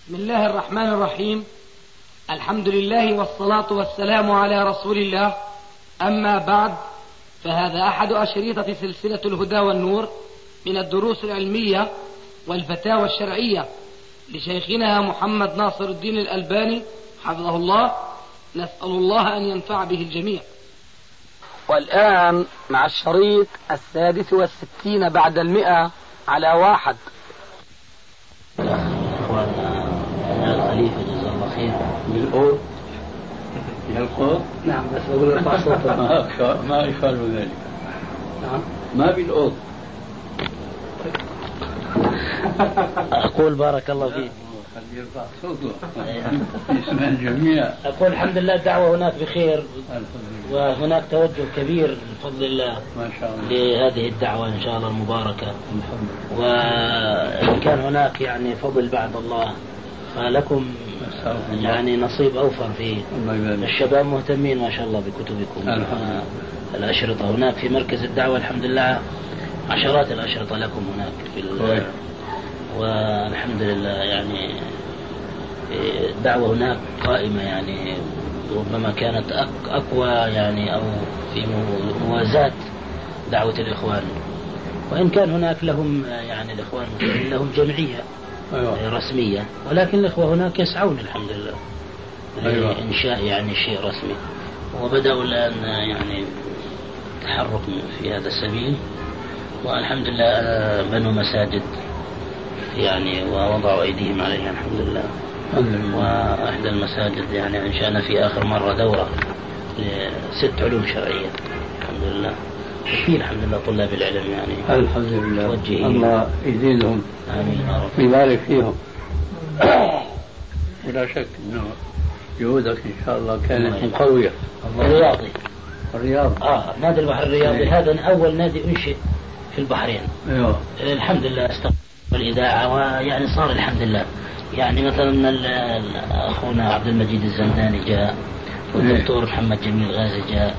بسم الله الرحمن الرحيم. الحمد لله والصلاة والسلام على رسول الله. أما بعد، فهذا أحد أشريطة سلسلة الهدى والنور من الدروس العلمية والفتاوى الشرعية لشيخنا محمد ناصر الدين الألباني حفظه الله. نسأل الله أن ينفع به الجميع. والآن مع الشريط 66 بعد 100 على 1. الخليفة جزاه الله خير بالقول بالقول. نعم، بس أقول ارفع صوتك. ما يخالف ذلك. نعم، ما بالقول. أقول بارك الله فيك. خليه يرفع صوته يسمع الجميع. أقول الحمد لله الدعوة هناك بخير، وهناك توجه كبير بفضل الله ما شاء الله لهذه الدعوة إن شاء الله المباركة. وإن كان هناك يعني فضل بعد الله فلكم يعني نصيب أوفر فيه. الشباب مهتمين ما شاء الله بكتبكم. الأشرطة هناك في مركز الدعوة الحمد لله عشرات الأشرطة لكم هناك في والحمد لله يعني الدعوة هناك قائمة، يعني ربما كانت أقوى يعني أو في موازاة دعوة الإخوان، وإن كان هناك لهم يعني الإخوان لهم جمعية رسمية، ولكن الإخوة هناك يسعون الحمد لله لإنشاء يعني شيء رسمي، وبدأوا الآن يعني تحرك في هذا السبيل، والحمد لله بنوا مساجد يعني ووضعوا أيديهم عليها الحمد لله. وأحدى المساجد يعني أنشأنا في آخر مرة دورة ل6 علوم شرعية الحمد لله. كثير الحمد لله طلاب العلم يعني الحمد لله الله يزيدهم. آمين يا رب. يبارك فيهم. ولا شك أنه جهودك إن شاء الله كانت قوية. الرياضي نادي البحر الرياضي هذا أول نادي أنشئ في البحرين. أيوة. الحمد لله استقبل الإذاعة، ويعني صار الحمد لله يعني مثلا أخونا عبد المجيد الزنداني جاء، والدكتور محمد جميل غازي جاء،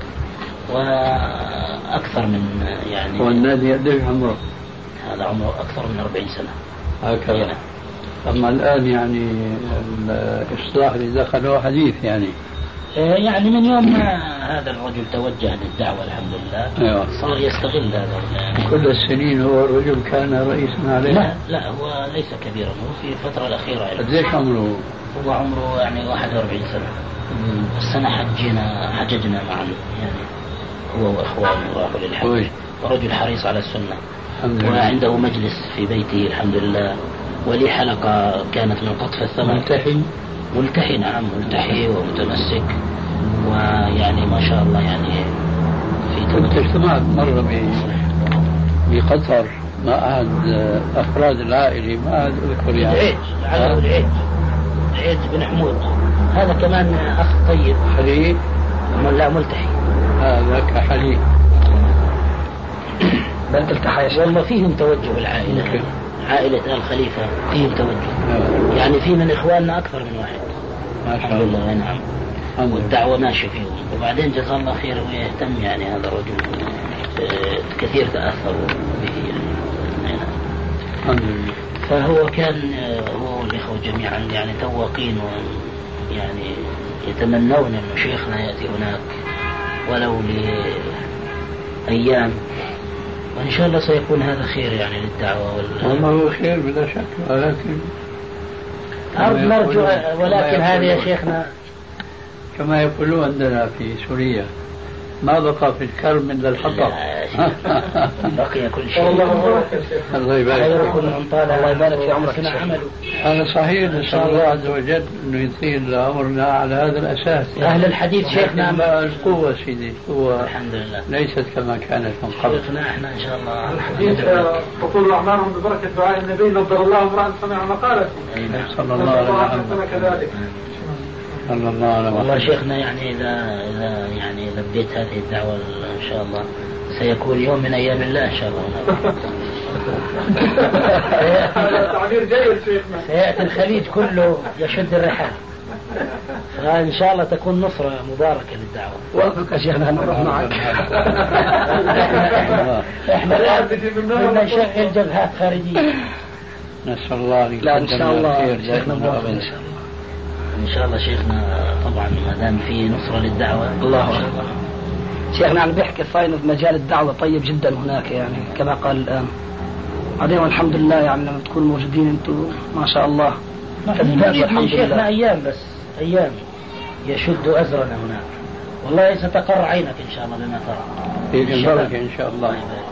وأكثر من يعني. والنادي قديش عمره؟ هذا عمره أكثر من 40 سنة هكذا يعني. أما الآن يعني الإصلاح اللي دخله حديث يعني من يوم ما هذا الرجل توجه للدعوة الحمد لله. أيوة. صار يستغل هذا كل السنين هو الرجل كان رئيسا عليه؟ لا هو ليس كبيرا، هو في الفترة الأخيرة يعني. قديش عمره؟ هو عمره يعني 41 سنة. السنة حججنا معا يعني هو وأخوانه راحوا للحج، ورجل حريص على السنة، وعنده مجلس في بيته الحمد لله، ولي حلقة كانت من قطف الثمر. ملتحي نعم، ملتحي ومتمسك، ويعني ما شاء الله يعني في كنت اجتمعت مرة بقطر مع أحد أفراد العائلة، ما أحد أذكر يعني العيد بن حمود، هذا كمان أخ طيب. حليب؟ لا ملتحي. ذاك حليب. بل التحى والله فيهم توجه العائلة. عائلة آل خليفة فيهم توجه يعني في من إخواننا أكثر من واحد ما شاء الله. نعم. والدعوة ماشية فيهم. وبعدين جزاه الله خير ويهتم يعني هذا الرجل كثير تأثروا به يعني. الحمد لله. فهو كان هو والإخوة جميعا يعني تواقين، يعني يتمنون أن شيخنا يأتي هناك ولو لأيام، وإن شاء الله سيكون هذا خير يعني للدعوة والله هو خير بلا شك، ولكن نرجو ولكن هذا يا شيخنا كما يقولون عندنا في سوريا ما بقى في الكرم إلا الحطب. بقي كل شيء. الله يبارك خيركم من طال الله يبارك في عمرك عمله. هذا صحيح، نسأل الله عز وجل أنه يطيل عمرنا على هذا الأساس. أهل الحديث شيخنا القوة سيدي، القوة الحمد لله ليست كما كانت من قبل. شيخنا احنا إن شاء الله الحديث تطول أعمارهم ببركة دعاء النبي، نظر الله امرأ سمع مقالته. صلى الله عليه وسلم كذلك. صلى الله عليه وسلم. والله شيخنا يعني إذا يعني لبيت هذه الدعوة إن شاء الله سيكون يوم من أيام الله إن شاء الله. هذا تعبير جيد شيخنا. سيأتي الخليج كله يشد الرحال، فإن شاء الله تكون نصرة مباركة للدعوة. وافق يا شيخنا نروح معك. احنا الآن بدنا نشغل جبهات خارجية نسأل الله أن لا إن شاء الله دائما وأبدا. إن شاء الله شيخنا طبعا ما دام في نصرة للدعوة الله أكبر. شيخنا عم بيحكي صاير مجال الدعوة طيب جدا هناك يعني كما قال الآن. بعدين والحمد لله يعني لما تكونوا موجودين أنتم ما شاء الله تزداد من شيخنا أيام بس أيام يشد أزرنا هناك والله ستقر عينك إن شاء الله بما ترى إن شاء الله.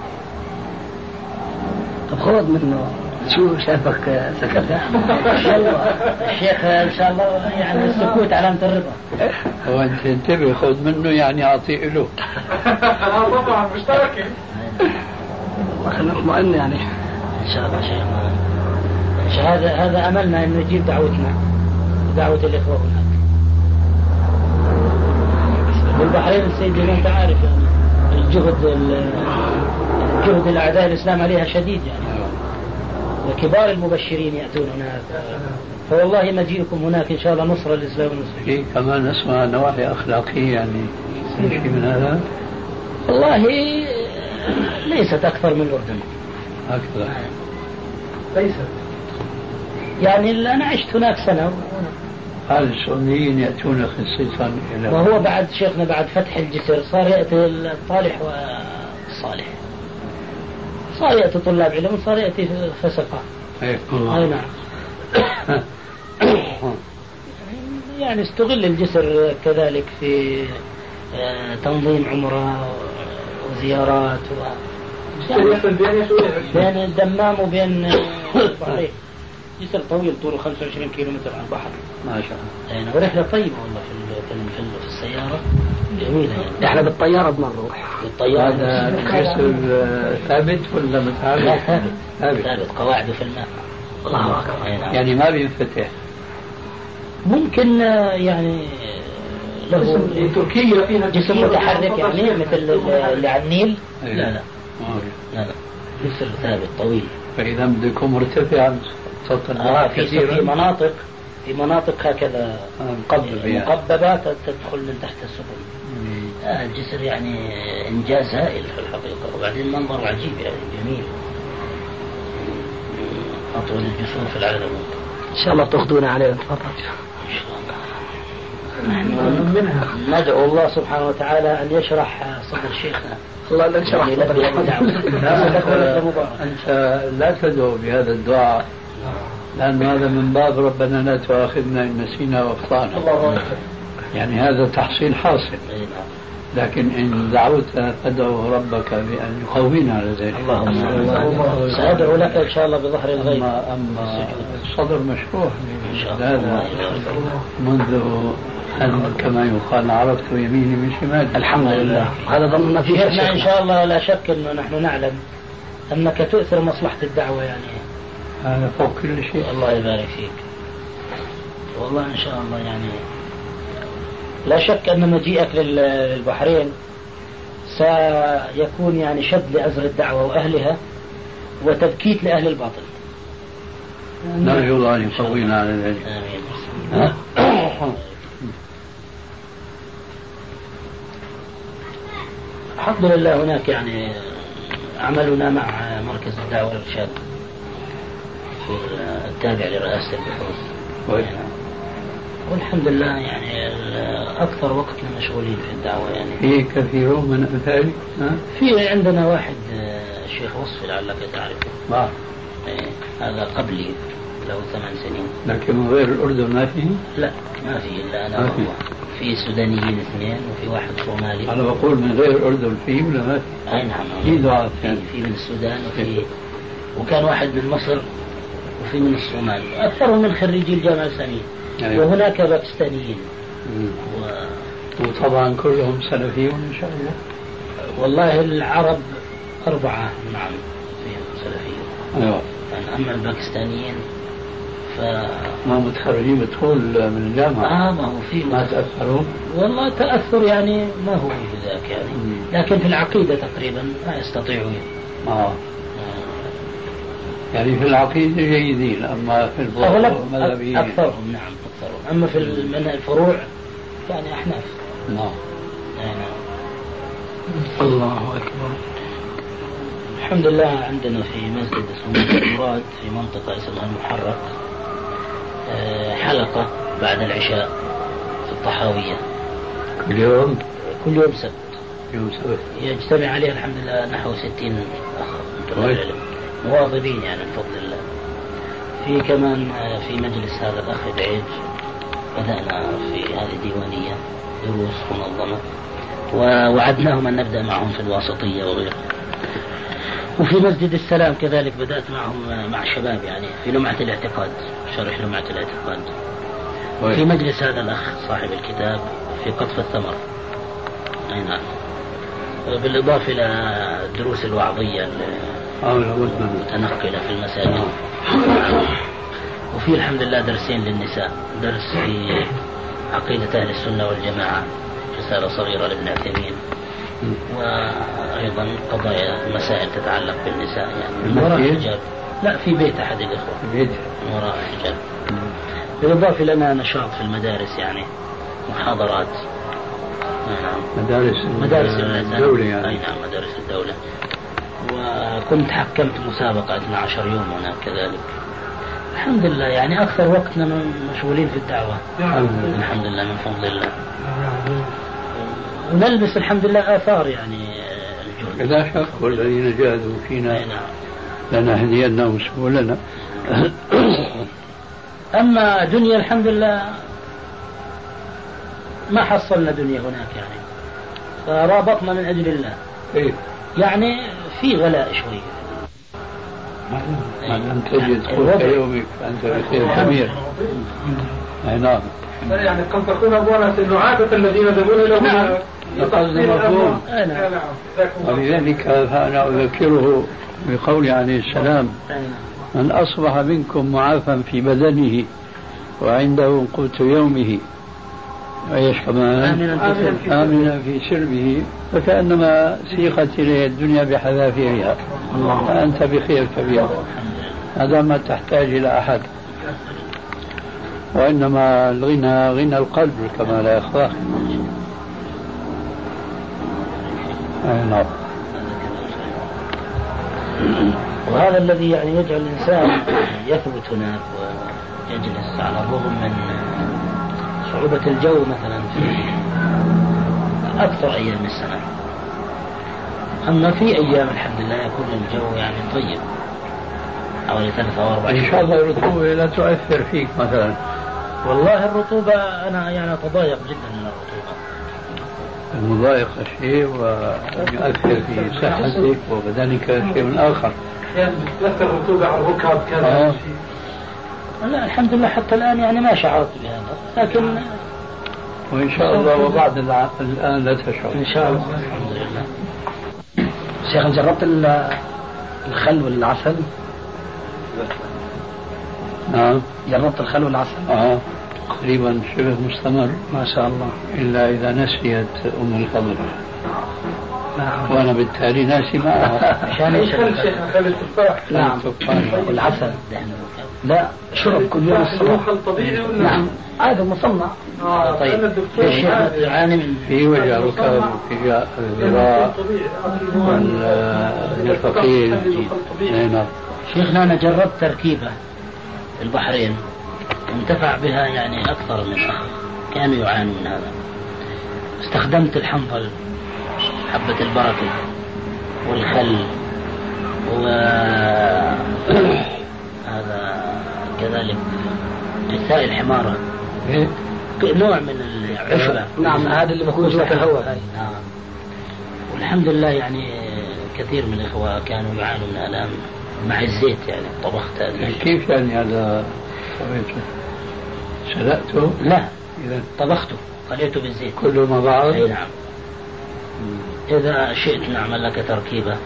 طب خذ منه شو شافك سكت الشيخ إن شاء الله يعني السكوت علامة الرضا. هو أنت انتبه خذ منه يعني أعطيه له. طبعا مشتركين. خلينا نطمئن يعني. إن شاء الله شيخنا هذا أملنا أن نجيب دعوتنا دعوة الإخوة هناك. بالبحرين السيد أنت عارف يعني الجهد الأعداء الإسلام عليها شديد يعني وكبار المبشرين يأتون هناك فوالله مجيئكم هناك إن شاء الله نصرة للإسلام والمسلمين. كمان نسمع نواحي أخلاقية يعني شيء من هذا. والله ليست أكثر من الأردن أكثر ليست يعني أنا عشت هناك سنة. هل السنيين يأتون خصيصا إلى وهو بعد شيخنا بعد فتح الجسر صار يأتي الطالح والصالح صار يأتي طلاب علم صار يأتي فسقة. أي نعم. يعني استغل الجسر كذلك في تنظيم عمرة وزيارات بين الدمام وبين البحرين. جسر طويل طوله 25 كيلومتر على البحر ما شاء الله. ورحلة طيبة والله في السيارة جميلة يعني. احنا بالطيارة بنروح. بالطيارة هذا الجسر ثابت ولا متعرف؟ لا ثابت قواعده في الماء. الله أكبر. يعني ما بينفتح. ممكن يعني له تركيا فيها جسم متحرك يعني مثل اللي على النيل. لا جسر ثابت طويل. فإذا بدكم مرتفع سطح الماء كثيرا. في مناطق هكذا مقببات تدخل من تحت السفن. الجسر يعني إنجاز هائل في الحقيقة وبعدين منظر عجيب يعني جميل. أطول الجسور في العالم. إن شاء الله تأخذونا عليه تفضل. إن شاء الله. ندعو الله سبحانه وتعالى أن يشرح صدر شيخنا. الله لا يشرح أنت لا تدعو بهذا الدعاء لأن هذا من باب ربنا لا تؤاخذنا إن نسينا وأخطأنا. يعني هذا تحصيل حاصل. لكن إن دعوت فادعو ربك بأن يقوينا على ذلك. اللهم سأدعو لك إن شاء الله بظهر الغيب. أما الصدر مشروح هذا منذ أن كما يقال عرفت يميني من شمالي. الحمد لله. هذا ضمن فيه إن شاء الله لا شك أنه نحن نعلم أنك تؤثر مصلحة الدعوة يعني. هذا فوق كل شيء. الله يبارك فيك. والله إن شاء الله يعني لا شك أن مجيئك للبحرين سيكون يعني شد لأزر الدعوة وأهلها وتبكيت لأهل الباطل. نرجو الله أن يقوينا على ذلك. الحمد لله هناك يعني عملنا مع مركز الدعوة والإرشاد التابع لرئاسة البحوث. والحمد لله يعني أكثر وقتنا مشغولين في الدعوة يعني. في كثيرون من أمثالي. في عندنا واحد الشيخ وصفي لعلك تعرفه. هذا قبلي له 8 سنين. لكن من غير الأردن ما فيه؟ لا ما في إلا أنا وهو. في سودانيين 2 وفي واحد صومالي. أنا بقول من غير الأردن فيه ولا ما فيه؟ أي نعم. في دعاء في من السودان وكان واحد من مصر وفي من الصومال. أكثرهم من خريجي الجامعة الإسلامية. أيوة. وهناك باكستانيين. وطبعا كلهم سلفيون إن شاء الله. والله العرب 4 نعم فيهم سلفيون. أيوة. أما الباكستانيين ما متخرجين بدخول من الجامعة. ما هو في ما تأثروا. والله تأثر يعني ما هو بذاك يعني. لكن في العقيدة تقريبا ما يستطيعون. يعني في العقيدة جيدين أما في المذهبيين أكثرهم. نعم أكثرهم. أما في الفروع يعني أحناف. نعم. الله أكبر. الحمد لله عندنا في مسجد اسمه المراد في منطقة اسمها المحرق حلقة بعد العشاء في الطحاوية كل يوم سبت. يوم سبت يجتمع عليه الحمد لله نحو 60 أخ مواظبين يعني بفضل الله. في كمان في مجلس هذا الأخ العيج بدأنا في هذه الديوانية دروس منظمة، ووعدناهم أن نبدأ معهم في الواسطية وغيره. وفي مسجد السلام كذلك بدأت معهم مع الشباب يعني في لمعة الاعتقاد، شرح لمعة الاعتقاد. في مجلس هذا الأخ صاحب الكتاب في قطف الثمر. أي نعم. بالإضافة إلى الدروس الوعظية المتنقلة في المساجد. وفي الحمد لله درسين للنساء، درس في عقيدة أهل السنة والجماعة، رسالة صغيرة لابن عثيمين، وأيضا قضايا مسائل تتعلق بالنساء يعني من وراء الحجاب. لا في بيت أحد الإخوة من وراء الحجاب. بالإضافة لنا نشاط في المدارس يعني محاضرات. مدارس الدولة يعني. أي نعم مدارس الدولة. وكنت حكمت مسابقة 12 يوم هناك كذلك. الحمد لله يعني أكثر وقتنا مشغولين في الدعوة. الحمد لله من فضل الله. ونلبس الحمد لله آثار يعني الجهد. لا شك والذين جاهدوا فينا لنهدينهم سبلنا. أما دنيا الحمد لله ما حصلنا دنيا هناك يعني، فرابطنا من أجل الله. يعني في غلاء شوي. أن تجد قوت يومك أنت بخير كبير. نعم. يعني قد تكون أبوانا أنه عادة الذين يذهبون إلى هنا لقد مفهوم. ولذلك فأنا أذكره بقول عليه السلام: من أصبح منكم معافى في بدنه وعنده قوت يومه وإيش كمان آمنا في سربه فكأنما سيقت إليه الدنيا بحذافيرها فأنت بخير كبير. هذا ما تحتاج إلى أحد، وإنما الغنى غنى القلب كما لا يخفى. وهذا الذي يعني يجعل الإنسان يثبت هناك ويجلس على الرغم من صعوبة الجو مثلا في أكثر أيام السنة. أما في أيام الحمد لله يكون الجو يعني طيب حوالي 3 أو 4 إن شاء الله الرطوبة لا تؤثر فيك مثلا. والله الرطوبة أنا يعني أتضايق جدا من الرطوبة. المضايقة شيء ويؤثر في صحتك وبدنك شيء آخر. يعني تأثر الرطوبة على الركب كذا. لا الحمد لله حتى الآن يعني ما شعرت بهذا، لكن وإن شاء الله وبعد الآن لا تشعر إن شاء الله. الحمد لله. شيخ جربت الخل والعسل؟ نعم جربت الخل والعسل؟ تقريبا شبه مستمر ما شاء الله، إلا إذا نسيت أم الفضل. وأنا بالتالي ناسي معها. عشان خل التفاح. نعم والعسل. لا شرب كل يوم الصبح. خل طبيعي ولا؟ نعم هذا مصنع. طيب الشيخ تعاني من في وجع ركب وفي الذراع والنفقين. نعم شيخنا أنا جربت تركيبة البحرين انتفع بها يعني أكثر من أخ كانوا يعانوا من هذا. استخدمت الحنظل، حبة البركة والخل هذا كذلك جثاء الحمارة، نوع من العشبة. نعم هذا اللي بكون في الهواء. والحمد لله يعني كثير من الإخوة كانوا يعانوا من آلام مع الزيت يعني طبخت هذا. كيف يعني هذا سويته؟ سلقته؟ لا طبخته قليته بالزيت كله مع بعض. أي نعم. إذا شئت نعمل لك تركيبة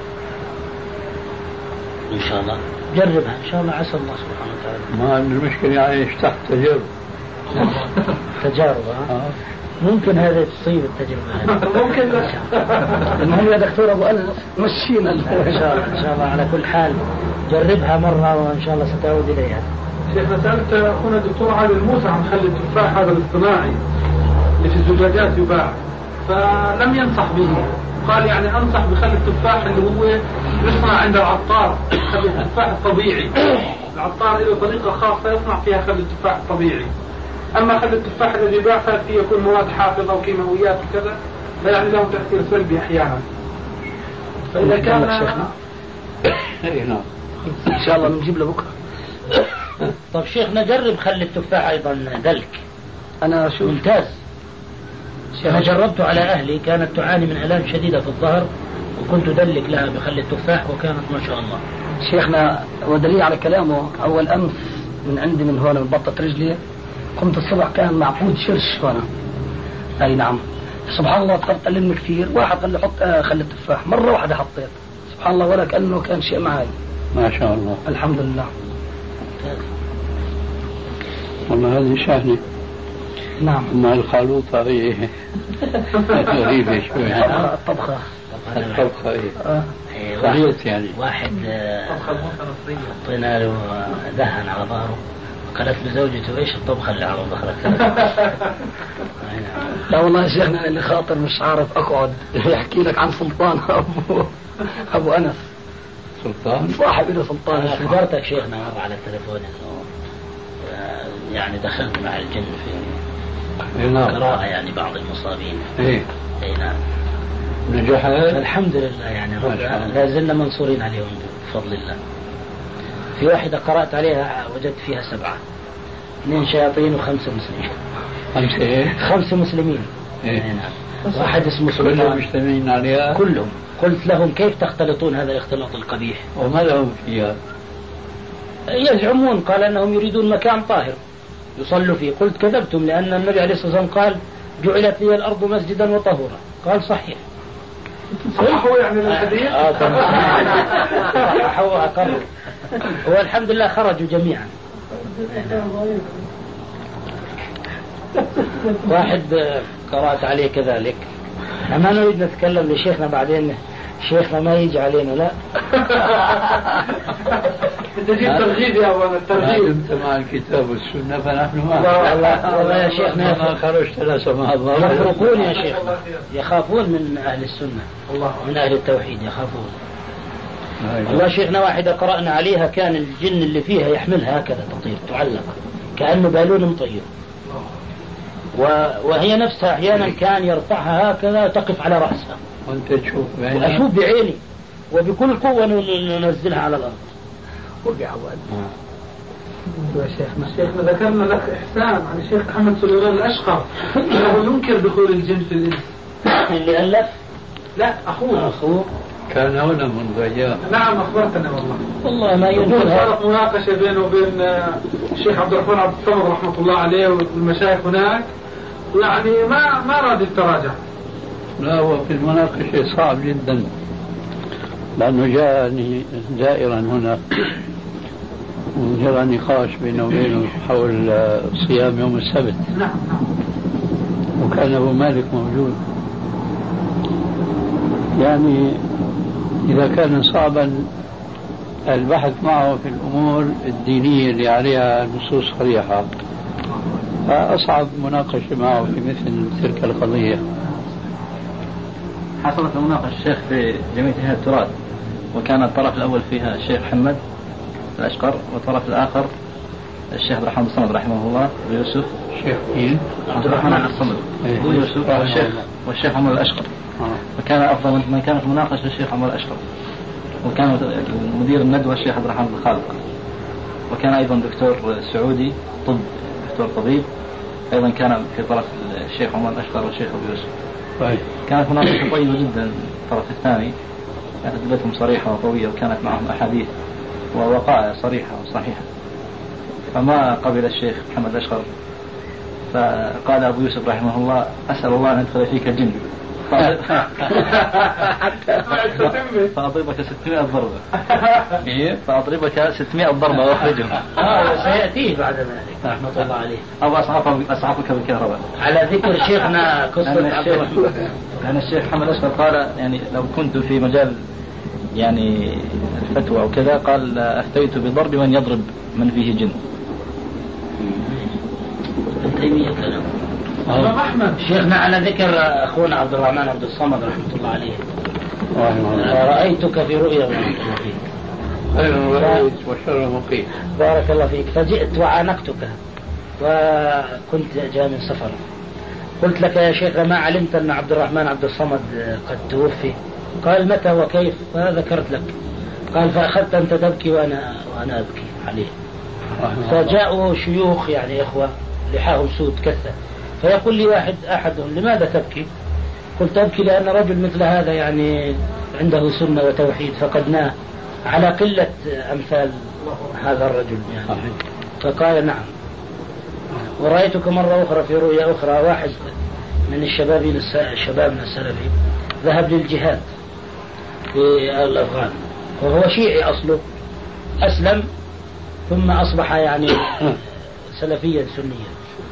إن شاء الله جربها إن شاء الله عسى الله سبحانه وتعالى. ما المشكلة يعني تحت تجربة. تجارب ممكن هذا تصيب التجربة. ممكن. المهم يا دكتور أبو أنس مشينا إن شاء الله على كل حال جربها مرة وإن شاء الله ستعود إليها. شيخنا سألت أخونا الدكتور علي الموسى عن خل التفاح هذا الاصطناعي اللي في الزجاجات يباع، فلم ينصح به، قال يعني أنصح بخل التفاح اللي هو يصنع عند العطار، خل التفاح الطبيعي. العطار له طريقة خاصة يصنع فيها خل التفاح الطبيعي. أما خل التفاح الذي يباع فيه يكون مواد حافظة وكيماويات وكذا، فيعني له تأثير سلبي أحيانا. فإذا كان إن شاء الله نجيب له بكرة. طب شيخنا جرب خلي التفاح أيضا دلك. أنا شوف ممتاز. أنا جربته على أهلي، كانت تعاني من آلام شديدة في الظهر، وكنت أدلك لها بخلي التفاح وكانت ما شاء الله. شيخنا ودليل على كلامه، أول أمس من عندي من هون من بطة رجلي، قمت الصبح كان معقود شرش هنا. أي نعم. سبحان الله صرت ألم كثير، واحد قال لي حط خلي التفاح، مرة واحدة حطيت، سبحان الله ولا كأنه كان شيء معي. ما شاء الله. الحمد لله. والله هذه شأني. نعم. مع الخلوطة هي غريبة شوي. الطبخة خليط يعني. واحد حطينا له دهن على ظهره، قالت له زوجته ايش الطبخة اللي على ظهرك؟ لا والله يا شيخنا اللي خاطر مش عارف اقعد يحكي لك عن سلطان ابو انس. سلطان صاحب له سلطان. اخبرتك شيخنا مرة على التليفون انه يعني دخلت مع الجن في قراءة يعني بعض المصابين. ايه نعم. نجح الحمد لله يعني لا زلنا منصورين عليهم بفضل الله. في واحدة قرأت عليها وجدت فيها 7، 2 شياطين و5 مسلمين. 5 ايه؟ 5 مسلمين. ايه نعم. واحد اسمه سلطان. كلهم مجتمعين عليها؟ كلهم. قلت لهم كيف تختلطون هذا الاختلاط القبيح؟ وما لهم فيها؟ يزعمون قال انهم يريدون مكان طاهر يصلوا فيه. قلت كذبتم، لان النبي عليه الصلاة والسلام قال جعلت لي الارض مسجدا وطهورا. قال صحيح. صححوا يعني الحديث. صححوا وأقروا. والحمد لله خرجوا جميعا. واحد قرأت عليه كذلك. ما نريد نتكلم لشيخنا بعدين، شيخنا ما يجي علينا. لا انت جيب ترغيب يا ابو الترغيب. انت مع الكتاب والسنه فنحن معك. والله يا شيخنا ما خرجت لا سمح الله. يخرقون يا شيخ، يخافون من اهل السنه، من اهل التوحيد يخافون. والله شيخنا واحدة قرأنا عليها كان الجن اللي فيها يحملها هكذا تطير تعلق كأنه بالون مطير، وهي نفسها أحيانا كان يرفعها هكذا تقف على رأسها وانت تشوف بعينك. وأشوف بعيني وبكل قوة ننزلها على الأرض. وقع شيخنا ذكرنا لك إحسان عن الشيخ أحمد سليمان الأشقر أنه ينكر دخول الجن في الإنس. اللي ألف؟ لا أخوه كان هنا منذ أيام. نعم أخبرتنا والله ما ينكر. صارت مناقشة بينه وبين الشيخ عبد الرحمن عبد الصمد رحمة الله عليه والمشايخ هناك، يعني ما راد التراجع. لا هو في المناقشة صعب جدا، لأنه جاءني زائرا هنا وجرى نقاش بينه وبينه حول صيام يوم السبت. نعم. وكان أبو مالك موجود. يعني إذا كان صعبا البحث معه في الأمور الدينية اللي عليها نصوص صريحة، فأصعب مناقشة معه في مثل تلك القضية. حصلت مناقشة الشيخ في جمعية هيئة التراث، وكان الطرف الأول فيها الشيخ محمد الأشقر، والطرف الآخر الشيخ عبد الرحمن الصمد رحمه الله ويوسف. الشيخ مين؟ عبد الرحمن الصمد ويوسف والشيخ عمر الأشقر. وكان أفضل من كانت مناقشة الشيخ عمر الأشقر، وكان مدير الندوة الشيخ عبد الرحمن الخالق، وكان أيضا دكتور سعودي دكتور طبيب أيضا كان في طرف الشيخ عمر الأشقر والشيخ أبو يوسف. كانت مناقشة طيبة جدا. الطرف الثاني كانت أدلتهم صريحة وقوية، وكانت معهم أحاديث ووقائع صريحة وصحيحة، فما قبل الشيخ محمد الأشقر، فقال أبو يوسف رحمه الله أسأل الله أن يدخل فيك الجن فأضربك 600 ضربة. فأضربك 600 ضربة وأخرجهم. سيأتيه بعد ذلك رحمة الله عليه. أو أصحابك بالكهرباء. على ذكر شيخنا قصة عبد الرحمن، لأن الشيخ محمد الأشقر قال يعني لو كنت في مجال يعني الفتوى أو كذا، قال أفتيت بضرب من يضرب من فيه جن. تيمية كلام. أحمد شيخنا على ذكر أخونا عبد الرحمن عبد الصمد رحمة الله عليه، رأيتك في رؤيا خير رأيت وشر مقيم. بارك الله فيك. فجئت وعانقتك وكنت جاء من سفر. قلت لك يا شيخ ما علمت أن عبد الرحمن عبد الصمد قد توفي؟ قال متى وكيف؟ فذكرت لك. قال فأخذت أنت تبكي وأنا أبكي عليه. فجاءوا شيوخ يعني إخوة لحاهم سود كثة، فيقول لي أحدهم لماذا تبكي؟ قلت أبكي لأن رجل مثل هذا يعني عنده سنة وتوحيد فقدناه على قلة أمثال هذا الرجل يعني. فقال نعم. ورأيتك مرة أخرى في رؤيا أخرى، واحد من شبابنا السلفي ذهب للجهاد في الأفغان، وهو شيعي أصله، أسلم ثم أصبح يعني سلفيا سنيا،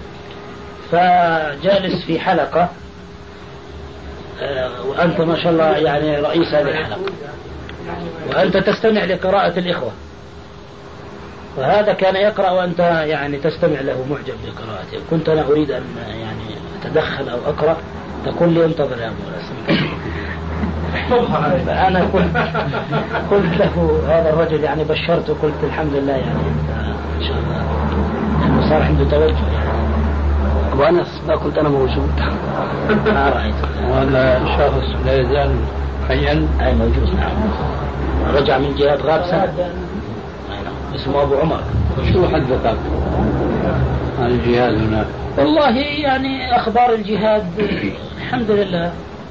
فجالس في حلقة وأنت ما شاء الله يعني رئيس هذه الحلقة، وأنت تستمع لقراءة الإخوة، وهذا كان يقرأ وأنت يعني تستمع له معجب بقراءته. كنت أنا أريد أن يعني أتدخل أو أقرأ، تقول لي انتظر يا أبو أنا قلت له هذا الرجل يعني بشرته، قلت الحمد لله يعني إن شاء الله يعني صار عنده توجه يعني. أبو أنس ما كنت أنا موجود. ما رأيت. وهذا شخص لا يزال حيا؟ أي موجود نعم. رجع من جهاد غاب سنة، اسمه أبو عمر. شو حدثك عن الجهاد هناك؟ والله يعني أخبار الجهاد الحمد لله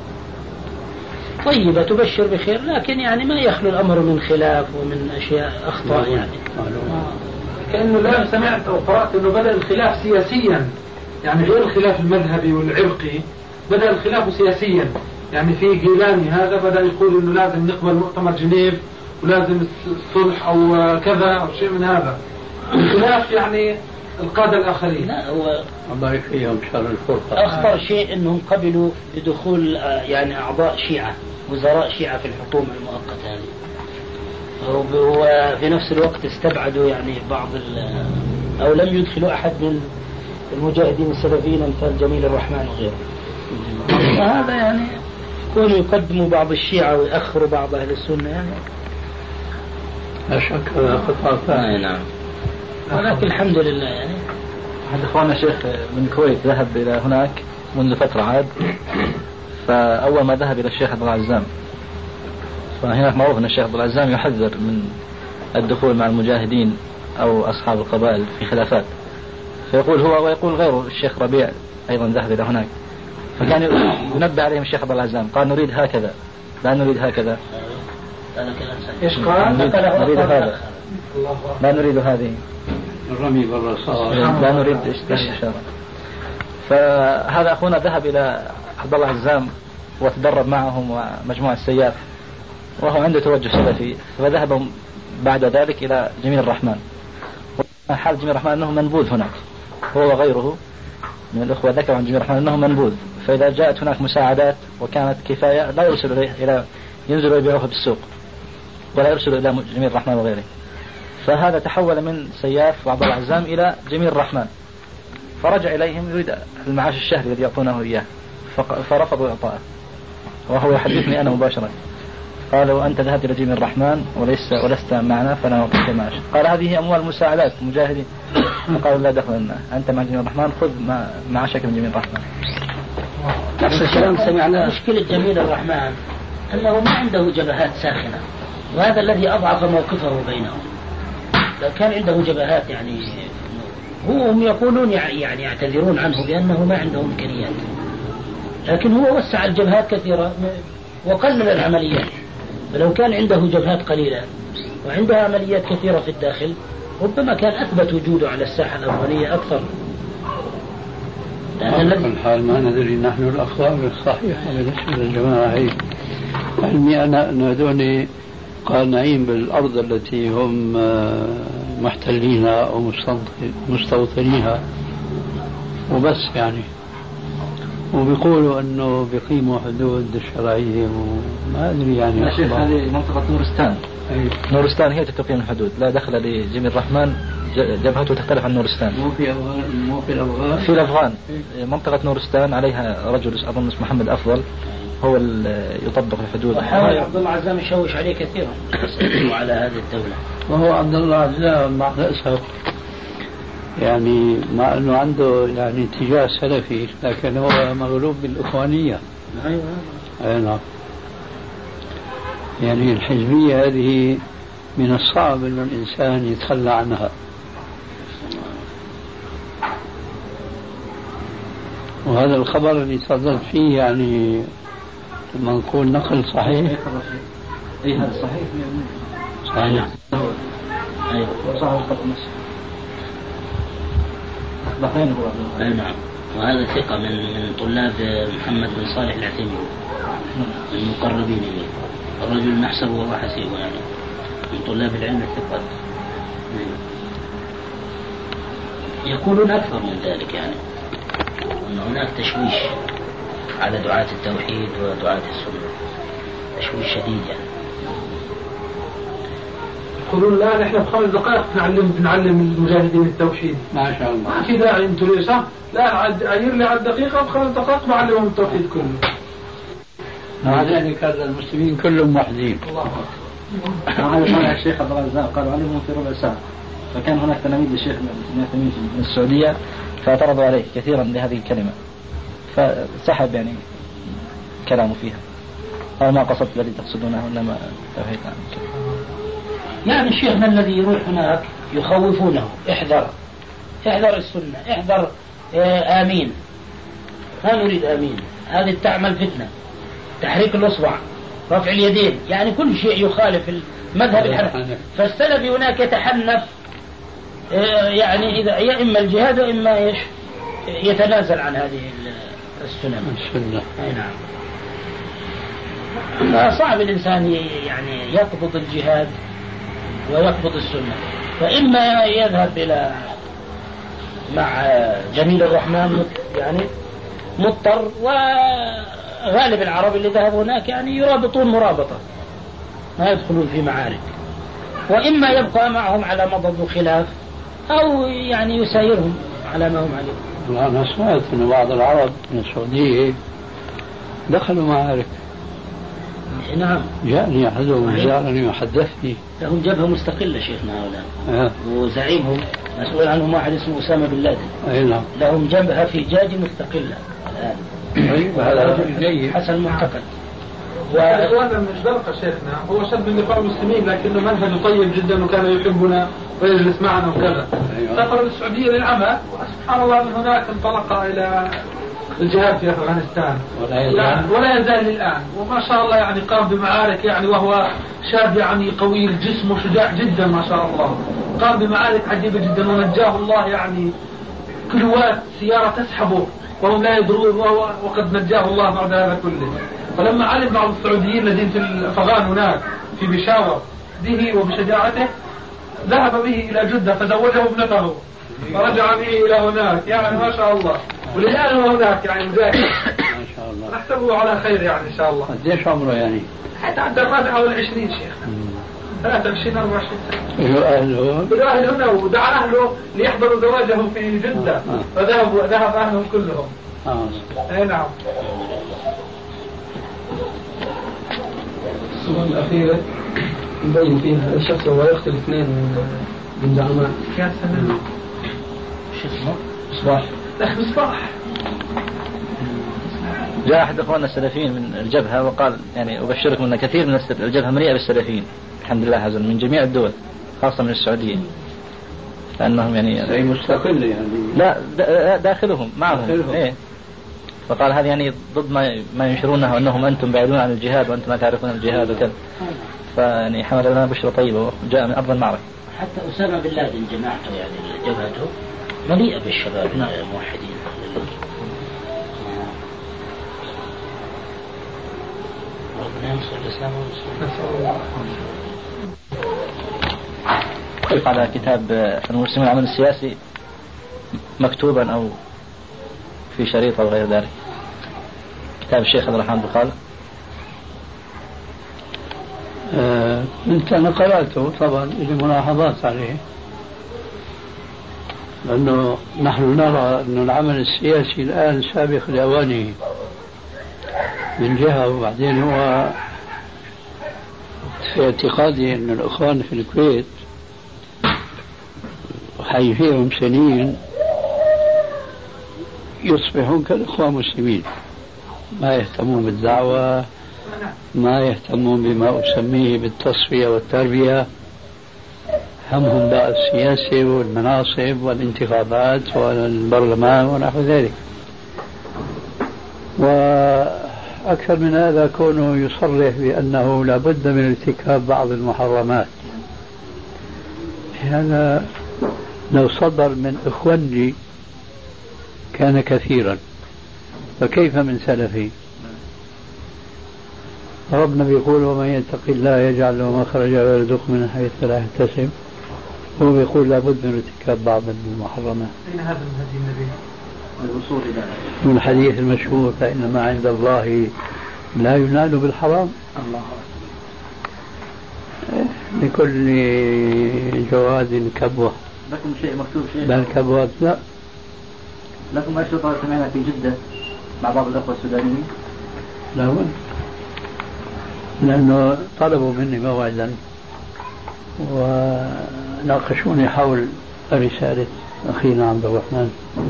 طيبة تبشر بخير، لكن يعني ما يخلو الأمر من خلاف ومن أشياء أخطاء يعني. كأنه الآن سمعت أو قرأت أنه بدأ الخلاف سياسيا، يعني غير الخلاف المذهبي والعرقي، بدأ الخلاف سياسيا. يعني في جيلاني هذا بدأ يقول أنه لازم نقبل مؤتمر جنيف ولازم الصلح أو كذا أو شيء من هذا، الخلاف يعني القادة الآخرين. لا هو الله يكفيهم شر الفرقة. أخطر شيء أنهم قبلوا بدخول يعني أعضاء شيعة، وزراء شيعة في الحكومة المؤقتة هذه، وفي نفس الوقت استبعدوا يعني بعض أو لم يدخلوا أحد من المجاهدين السلفيين مثل جميل الرحمن وغيره. هذا يعني يكونوا يقدموا بعض الشيعة ويأخروا بعض أهل السنة يعني. لا شك هذا خطأ ثاني. نعم. ولكن الحمد لله يعني. أحد إخواننا شيخ من الكويت ذهب إلى هناك منذ فترة عاد، فأول ما ذهب إلى الشيخ عبد العزام، فهناك معروف أن الشيخ عبد العزام يحذر من الدخول مع المجاهدين أو أصحاب القبائل في خلافات، فيقول هو ويقول غيره الشيخ ربيع أيضا ذهب إلى هناك، فكان ينبه عليهم الشيخ عبد العزام قال نريد هكذا لا نريد هكذا. إيش قال؟ نريد هذا لا نريد هذه الرمي بالرصاص لا نريد إشارة. فهذا أخونا ذهب إلى عبد الله عزام وتدرب معهم ومجموعة السياف، وهو عنده توجه سلفي، فذهب بعد ذلك إلى جميل الرحمن. حال جميل الرحمن أنه منبوذ هناك، هو وغيره من الأخوة ذكروا عن جميل الرحمن أنه منبوذ، فإذا جاءت هناك مساعدات وكانت كفاية لا يرسل إلى ينزل ويبيعوها بالسوق، ولا يرسل إلى جميل الرحمن وغيره. فهذا تحول من سياف وعبد الله عزام إلى جميل الرحمن، فرجع إليهم يريد المعاش الشهري الذي يعطونه إياه، فرفضوا إعطاءه، وهو يحدثني أنا مباشرة قالوا أنت ذهبت إلى جميل الرحمن ولست معنا فلا نعطيك معاش. قال هذه أموال مساعدات مجاهدين، قالوا لا دخل لنا، أنت مع جميل الرحمن خذ معاشك من جميل الرحمن. نفس الكلام سمعنا. مشكلة جميل الرحمن أنه ما عنده جبهات ساخنة، وهذا الذي أضعف موقفه بينهم. لو كان عنده جبهات يعني هم يقولون يعني يعتذرون عنه بأنه ما عنده إمكانيات، لكن هو وسع الجبهات كثيرة وقلل العمليات. فلو كان عنده جبهات قليلة وعنده عمليات كثيرة في الداخل ربما كان أثبت وجوده على الساحة الأفغانية أكثر. على كل حال ما ندري نحن الأخبار الصحيحة بالنسبة للجماعة هي. علمي أنا أن هذول قانعين بالأرض التي هم محتلينها أو مستوطنيها وبس يعني. وبيقولوا انه بيقيموا حدود الشرعيه وما ادري يعني. يا شيخ هذه منطقه نورستان. أي. نورستان هي تقيم الحدود، لا دخل لجميل الرحمن، جبهته تختلف عن نورستان. مو في الافغان. في الافغان منطقه نورستان عليها رجل اظن اسمه محمد افضل، هو يطبق الحدود. وحاول عبد الله عزام يشوش عليه كثيرا على هذه الدوله. وهو عبد الله عزام مع الاسف يعني مع انه عنده يعني اتجاه سلفي، لكن هو مغلوب بالاخوانيه. ايوه. اي نعم. يعني الحزبيه هذه من الصعب انه الانسان يتخلى عنها. وهذا الخبر اللي تفضلت فيه يعني لما نقول نقل صحيح. اي هذا صحيح. صحيح. ايوه صحيح القطمس. بحرين هو. اي نعم. وهذا ثقة من طلاب محمد بن صالح العثيمين من المقربين إليه. الرجل نحسبه والله حسيبه يعني من طلاب العلم الثقات. يقولون أكثر من ذلك يعني أن هناك تشويش على دعاة التوحيد ودعاة السنة، تشويش شديد يعني. يقولون لا نحن بخمس دقائق بنعلم المجاهدين التوحيد. ما شاء الله. ما في داعي انتوا ليش؟ لا عير لي على الدقيقة بخمس دقائق بعلمهم التوحيد كله. مع ذلك هذا المسلمين كلهم وحدين. الله أكبر. هذا الشيخ عبد الرزاق قالوا علمهم في ربع ساعة، فكان هناك تلاميذ الشيخ من السعودية فاعترضوا عليه كثيرا بهذه الكلمة، فسحب يعني كلامه فيها. أنا ما قصدت الذي تقصدونه إنما توحيد عنك. يعني شيخنا الذي يروح هناك يخوفونه، احذر السنة، احذر آمين، ما نريد آمين، هذه تعمل فتنة، تحريك الأصبع، رفع اليدين، يعني كل شيء يخالف المذهب الحنفي. فالسلفي هناك يتحنف يعني إذا يا إما الجهاد وإما إيش يتنازل عن هذه السنة. أي نعم. فصعب الإنسان يعني يقبض الجهاد ويقبض السنة، فإما يذهب إلى مع جميل الرحمن يعني مضطر، وغالب العرب اللي ذهبوا هناك يعني يرابطون مرابطة ما يدخلون في معارك، وإما يبقى معهم على مضض وخلاف أو يعني يسايرهم على ما هم عليه. أنا سمعت أن بعض العرب من السعودية دخلوا معارك. نعم. جاءني أحدهم زارني وحدثني. لهم جبهة مستقلة شيخنا هؤلاء. وزعيمهم مسؤول عنهم واحد اسمه أسامة بن لادن. أي نعم. لهم جبهة في جاج مستقلة الآن. هذا جيد. حسن معتقد. وإخواننا من الشرق شيخنا هو شاب من لقاء المسلمين، لكنه منهجه طيب جدا وكان يحبنا ويجلس معنا وكذا. سافر للسعودية للعمل وسبحان الله من هناك انطلق إلى الجهاد في أفغانستان ولا يزال الآن، وما شاء الله يعني قام بمعارك يعني، وهو شاب يعني قوي الجسم وشجاع جدا ما شاء الله، قام بمعارك عجيبة جدا ونجاه الله يعني كلوات سيارة تسحبه وهم لا يدرون، وقد نجاه الله بعد هذا كله. فلما علم بعض السعوديين الذين في الأفغان هناك في بشاور به وبشجاعته ذهب به إلى جدة فزوجه ابنته فرجع به إلى هناك، يعني ما شاء الله، والآن هو هناك يعني مجاهد ما شاء الله. نحسبه على خير يعني إن شاء الله. قديش عمره يعني؟ حتى الرابع حول 20 شيخ، 23 24 سنة. له أهله؟ له أهل هنا، ودعا أهله ليحضروا زواجه في جدة فذهب أهلهم كلهم. أي نعم. الصورة الأخيرة يبين فيها الشخص وهو يقتل اثنين من زعماء. يا سلام. شو اسمه؟ مصباح. الأخ مصباح. جاء أحد أخواننا السلفيين من الجبهة وقال يعني أبشركم أن كثير من الجبهة مليئة بالسلفيين الحمد لله عز وجل من جميع الدول خاصة من السعودية، لأنهم يعني زي مستقل يعني. لا داخلهم معهم. إيه. فقال هذا يعني ضد ما ينشرونه أنهم أنتم بعيدون عن الجهاد وأنتم ما تعرفون الجهاد وكذا، فيعني حمل لنا بشرى طيبة وجاء من أرض المعركة. حتى أسامة بن لادن جماعته يعني جبهته مليئة بالشباب الموحدين. ربنا ينصر الإسلام والمسلمين. وقف على كتاب المسلمين العمل السياسي مكتوبا أو في شريط أو غير ذلك. كتاب الشيخ عبد الرحمن بن خالق؟ أنا قرأته طبعا، لي ملاحظات عليه، لأنه نحن نرى أن العمل السياسي الآن سابق لأوانه من جهة، وبعدين هو في اعتقادي أن الأخوان في الكويت حي فيهم سنين يصبحون كالإخوان المسلمين، ما يهتمون بالدعوة، ما يهتمون بما أسميه بالتصفية والتربية، همهم بقى السياسة والمناصب والانتخابات والبرلمان ونحو ذلك. وأكثر من هذا كونه يصرح بأنه لا بد من ارتكاب بعض المحرمات. هذا لو صدر من إخواني كان كثيرا، فكيف من سلفي؟ ربنا بيقول ومن يتق الله يجعل له مخرجا ويرزقه من حيث لا يحتسب، هو بيقول لابد من ارتكاب بعض المحرمات. أين هذا من هدي النبي؟ الوصول إلى من الحديث المشهور فإن ما عند الله لا ينال بالحرام. الله لكل جواد كبوة. لكم شيء مكتوب شيء؟ بل كبوة لا. لكم أشرطة سمعنا في جدة مع بعض الأخوة السودانيين؟ لا بد، لأنه طلبوا مني موعدا وناقشوني حول رسالة أخينا عبد الرحمن،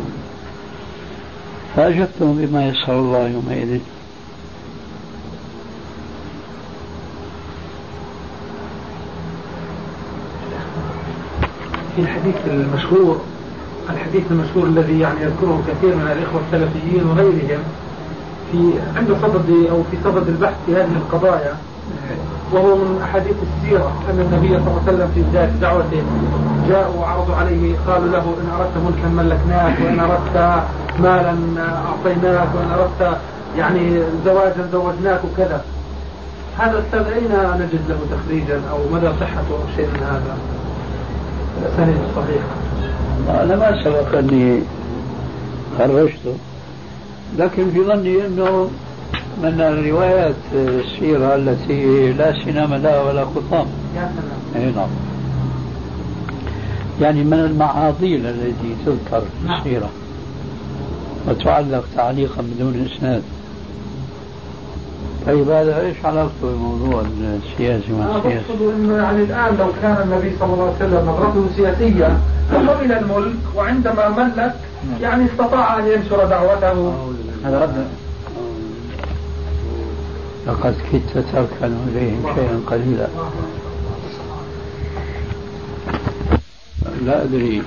فأجبتهم بما يسر الله يومئذ. في الحديث المشهور الذي يعني يذكره كثير من الإخوة السلفيين وغيرهم عند صدد البحث في هذه القضايا، وهو من أحاديث السيرة أن النبي صلى الله عليه وسلم في بداية دعوته جاءوا وعرضوا عليه، قالوا له إن أردت ملكا ملكناك، وإن أردت مالا أعطيناك، وإن أردت يعني زواجا زوجناك وكذا. هذا الأستاذ أين نجد له تخريجا أو مدى صحته أو شيء من هذا السند الصحيح؟ أنا ما سبق أني خرجته، لكن في ظني أنه من الروايات السيرة التي لا سنام لها ولا خطام. أي نعم، يعني من المعاضيل التي تذكر في السيرة وتعلق تعليقا بدون إسناد. طيب هذا ايش علاقته بموضوع السياسي أنا أقصد إنه يعني الآن لو كان النبي صلى الله عليه وسلم نظرته سياسية فقبل الملك، وعندما ملك يعني استطاع أن ينشر دعوته. هذا رد. لقد كدت تركن إليهم شيئا قليلا. لا أدري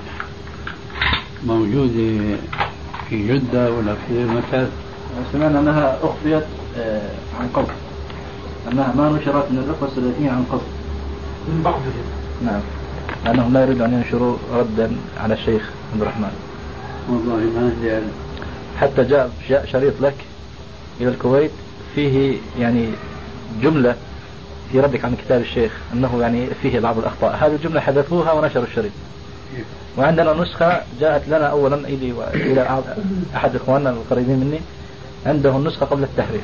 موجودة في جدة ولا في مكان. سمعنا أنها أخفيت عن قبل، أنها ما نشرت من الإخوة السلفيين عن قبل من بعضهم. نعم، لأنهم لا يريدوا أن ينشروا ردا على الشيخ عبد الرحمن. والله ما أدري. حتى جاء شريط لك إلى الكويت فيه يعني جملة في ردك عن كتاب الشيخ أنه يعني فيه بعض الأخطاء، هذه الجملة حذفوها ونشروا الشريط. وعندنا نسخة جاءت لنا أولا إلي وإلى أحد إخواننا القريبين مني، عنده النسخة قبل التحريف.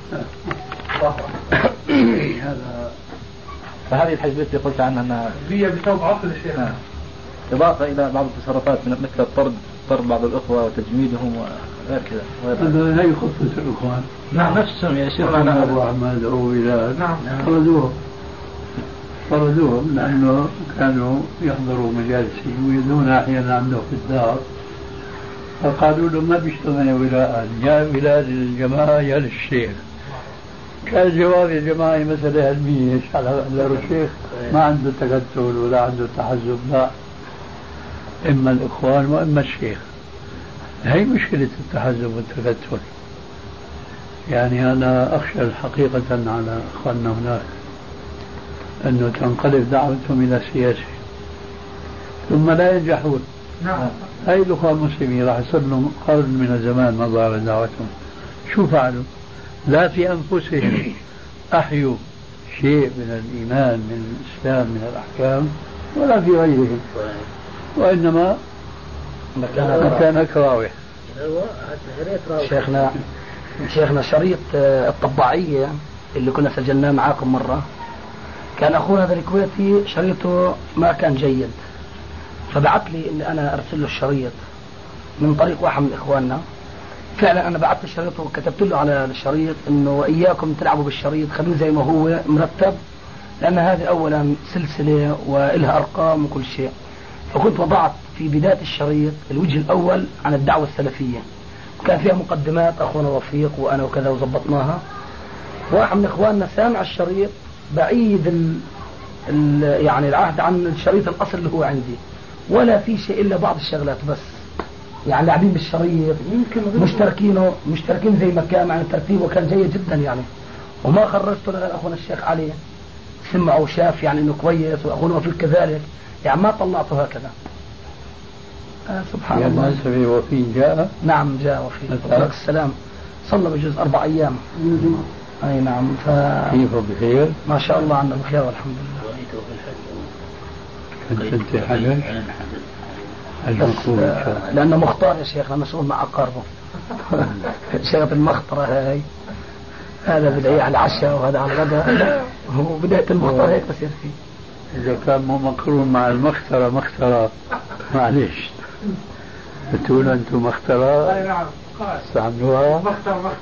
فهذه الحزبية التي قلت عنها أنها هي بسبب عصر الشيخ، إضافة إلى بعض التصرفات مثل طرد بعض الأخوة وتجميدهم وغير كذا. هذا لا يخصص الإخوان. نعم، نفسهم يسير معنا أبو أحمد أو إلى طردوهم لأنه كانوا يحضروا مجالسي ويدون أحيانا عنده في الدار، فقالوا له ما بيشتغل ولاء، يا ولاء الجماعة يا للشيخ. كان جواب يا جماعة مسألة علمية، ايش على الشيخ ما عنده تكتل ولا عنده تحزب، لا، إما الإخوان وإما الشيخ. هي مشكلة التحزب والتكتل. يعني أنا أخشى الحقيقة على أخواننا هناك أنه تنقلب دعوتهم إلى سياسة ثم لا ينجحون. هاي الأخوة المسلمين راح يصير لهم قرن من الزمان ما ظهر دعوتهم. شو فعلوا؟ لا في أنفسهم أحيوا شيء من الإيمان من الإسلام من الأحكام ولا في غيرهم، وإنما مكانك راوح. شيخنا شيخنا شريط الطباعية اللي كنا سجلناه معاكم مرة، كان أخونا هذا الكويتي شريطه ما كان جيد، فبعت لي إن أنا أرسل له الشريط من طريق واحد من إخواننا. فعلا أنا بعت له الشريط وكتبت له على الشريط إنه وإياكم تلعبوا بالشريط، خلوه زي ما هو مرتب، لأن هذه أولا سلسلة وإلها أرقام وكل شيء. فكنت وضعت في بداية الشريط الوجه الأول عن الدعوة السلفية، كان فيها مقدمات أخونا وفيق وأنا وكذا وضبطناها. واحد من إخواننا سامع الشريط بعيد يعني العهد عن الشريط الأصل اللي هو عندي، ولا في شيء إلا بعض الشغلات بس، يعني لاعبين بالشريط مشتركين زي ما كان، يعني ترتيبه كان جيد جدا يعني. وما خرجته لغير أخونا الشيخ علي سمع وشاف يعني إنه كويس، وأخونا وفيق كذلك، يعني ما طلعته هكذا. سبحان الله. الناس وفي جاء؟ نعم جاء وفي عليك السلام، صلى بجوز 4 أيام. أي نعم. كيف بخير؟ ما شاء الله عنا بخير والحمد لله. كنت حجج؟ لأنه مختار يا شيخ، مسؤول مع أقاربه. شغلة المخطرة هاي، هذا بدأ على العشاء وهذا على الغداء، وبداية المخطرة هيك بصير فيه. إذا كان مو مقرون مع المخطرة مخطرة معلش بتقولوا أنتم مخطرة؟ أي نعم استعملوها مخطرة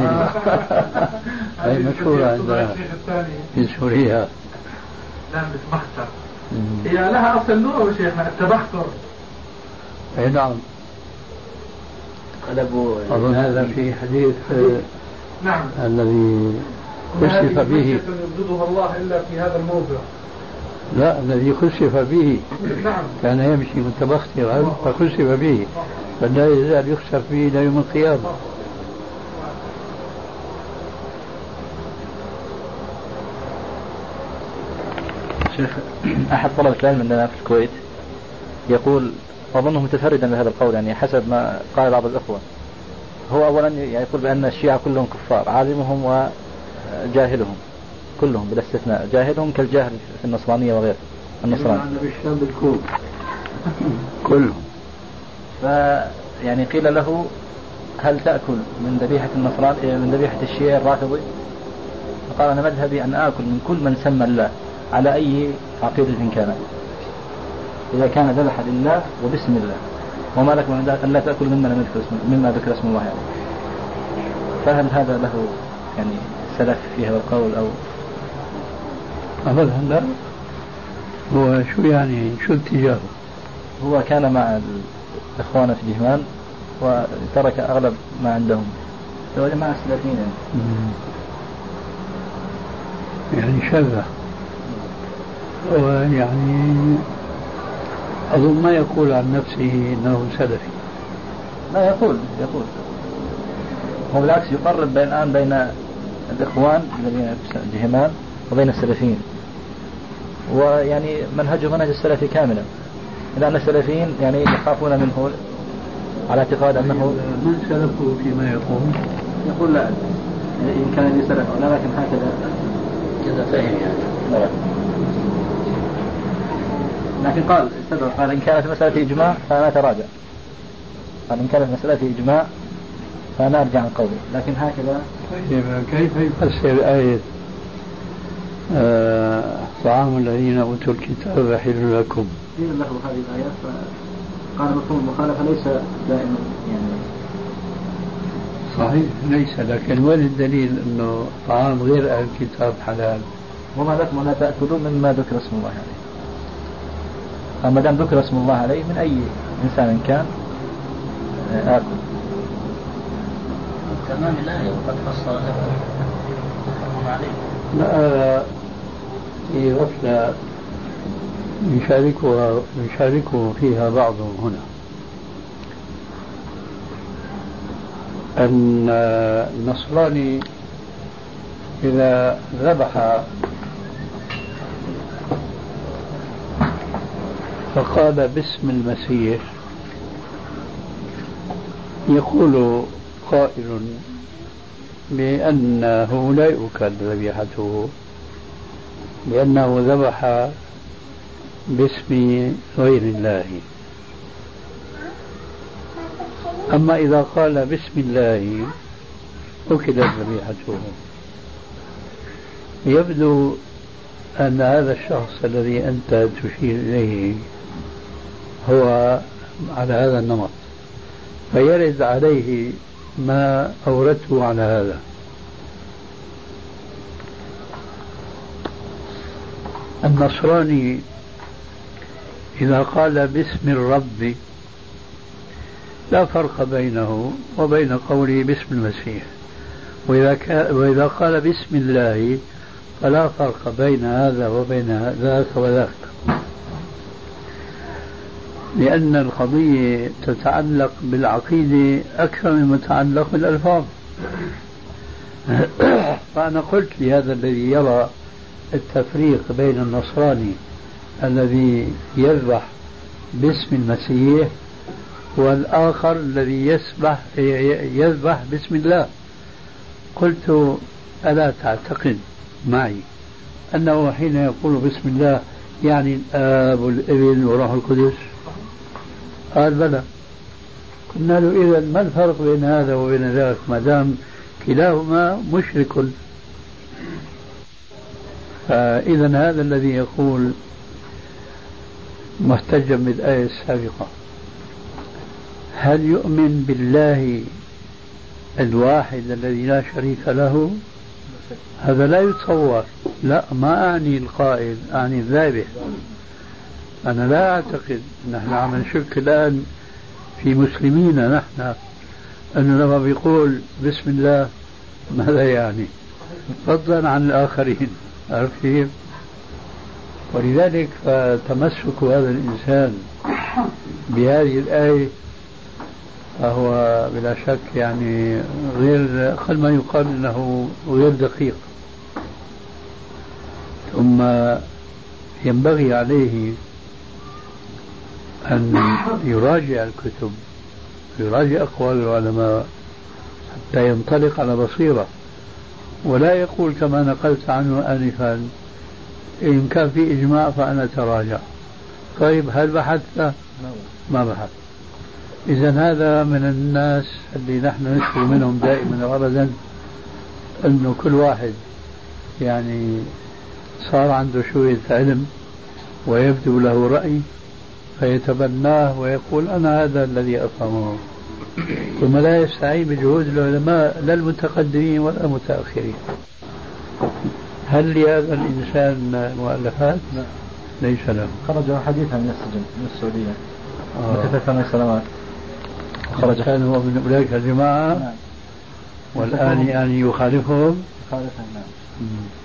هي مشهورة عندنا في سوريا. نعم مخطر، هي لها أصل لغة شيخنا التبختر. أي نعم. أظن هذا في حديث نعم الذي خسف به يبغضها الله إلا في هذا الموضع. لا، الذي خسف به نعم. كان يمشي متبخترا فخسف به، فلا يزال يخسف به إلى يوم القيامة. شيخ، أحد طلبة العلم عندنا في الكويت يقول، أظنه متفردا بهذا القول، يعني حسب ما قال بعض الأخوة، هو أولا يعني يقول بأن الشيعة كلهم كفار، عالمهم وجاهلهم كلهم بلا استثناء، جاهلهم كالجاهل في النصرانية وغير النصرانية. بالشام بالكوم كلهم. فيعني قيل له هل تأكل من ذبيحة النصران من ذبيحة الشيعة الرافضي؟ فقال أنا مذهبي أن آكل من كل من سمى الله على أي عقيدة كانت، إذا كان ذبح لله وبسم الله، وما لكم أن لا تأكل مما ذكر اسم الله يعني. فهل هذا له يعني سلف في هذا القول أو أبدا لا؟ هو شو يعني شو اتجاهه؟ هو كان مع الإخوان في دهمان وترك أغلب ما عندهم، هو جماعة السلفيين يعني شبه، ويعني أظن ما يقول عن نفسه أنه سلفي. لا يقول هو بالعكس يقرب الآن بين الإخوان الذين في دهمان وبين السلفيين، ويعني منهجه منهج السلفي كاملا، لأن السلفيين يعني يخافون منه على اعتقاد أنه من سلفه فيما يقول لا إن كان لي سلف، لكن هكذا كذا فهم يعني. لكن قال إن كانت مسألة إجماع فأنا أتراجع، قال إن كانت مسألة إجماع فأنا أرجع عن قولي، لكن هكذا. كيف يفسر آية طعام الذين أوتوا الكتاب حل لكم؟ قيل له هذه الآيات فقال مفهوم المخالفة ليس دائما يعني صحيح ليس، لكن وين الدليل أنه طعام غير أهل الكتاب حلال؟ وما لكم لا تأكلون مما ذكر اسم الله عليه، فما دام ذكر اسم الله عليه من أي إنسان كان آكل. تمام الآية وقد فصل لكم عليه. لا، في غفلة يشاركه فيها بعضهم هنا، أن النصراني إذا ذبح فقال باسم المسيح يقول قائل بأنه لا يؤكل ذبيحته لأنه ذبح باسم غير الله. أما إذا قال بسم الله أكلت ذبيحته. يبدو أن هذا الشخص الذي أنت تشير إليه هو على هذا النمط، فيرد عليه ما أوردته على هذا. النصراني إذا قال باسم الرب لا فرق بينه وبين قوله باسم المسيح، وإذا قال باسم الله فلا فرق بين هذا وبين ذاك وذاك، لأن القضية تتعلق بالعقيدة أكثر مما تتعلق بالألفاظ. فأنا قلت لهذا الذي يرى التفريق بين النصراني الذي يذبح باسم المسيح والآخر الذي يذبح باسم الله، قلت ألا تعتقد معي أنه حين يقول بسم الله يعني الآب والابن والروح القدس؟ قال بلى. قلنا له إذا ما الفرق بين هذا وبين ذاك ما دام كلاهما مشرك؟ فإذا هذا الذي يقول محتجا بالآية السابقة هل يؤمن بالله الواحد الذي لا شريك له؟ هذا لا يتصور. لا، ما أعني القائل، أعني الذابح. أنا لا أعتقد، نحن عم نشك الآن في مسلمين نحن أنه لما بيقول بسم الله ماذا يعني، فضلا عن الآخرين. عرفت كيف؟ ولذلك فتمسك هذا الإنسان بهذه الآية فهو بلا شك يعني غير، قل ما يقال انه غير دقيق. ثم ينبغي عليه ان يراجع الكتب، يراجع اقوال العلماء حتى ينطلق على بصيرة، ولا يقول كما نقلت عنه آنفا إن كان في إجماع فأنا تراجع. طيب هل بحثت؟ ما بحث. إذا هذا من الناس اللي نحن نشكو منهم دائما وأبدا أنه كل واحد يعني صار عنده شوية علم ويبدو له رأي فيتبناه ويقول أنا هذا الذي أفهمه، ثم لا يستعين بجهود العلماء لا المتقدمين ولا المتأخرين. هل لهذا الإنسان مؤلفات؟ لا. ليس له. خرج حديثا من السجن من السعودية مكث 8 سنوات. خرج كان هو من أولئك الجماعة. نعم. والآن يعني يخالفهم. يخالفهم نعم.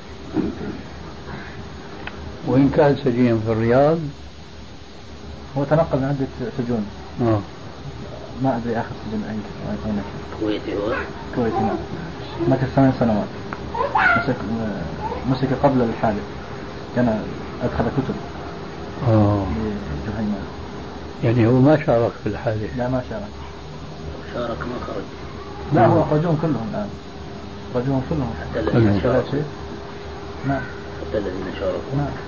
وإن كان سجينا في الرياض هو تنقل من عدة سجون. ما أدري آخر سجن أين. كويتي هو. كويتي نعم. مكث 8 سنوات. مسك قبل الحادث، كان أدخل كتب لجهينة. يعني هو ما شارك في الحادث؟ لا ما شارك. شارك ما خرج. لا هو أخرجوهم كلهم الآن. أخرجوهم كلهم. حتى الذين شاركوا. نعم. حتى الذين شاركوا. نعم.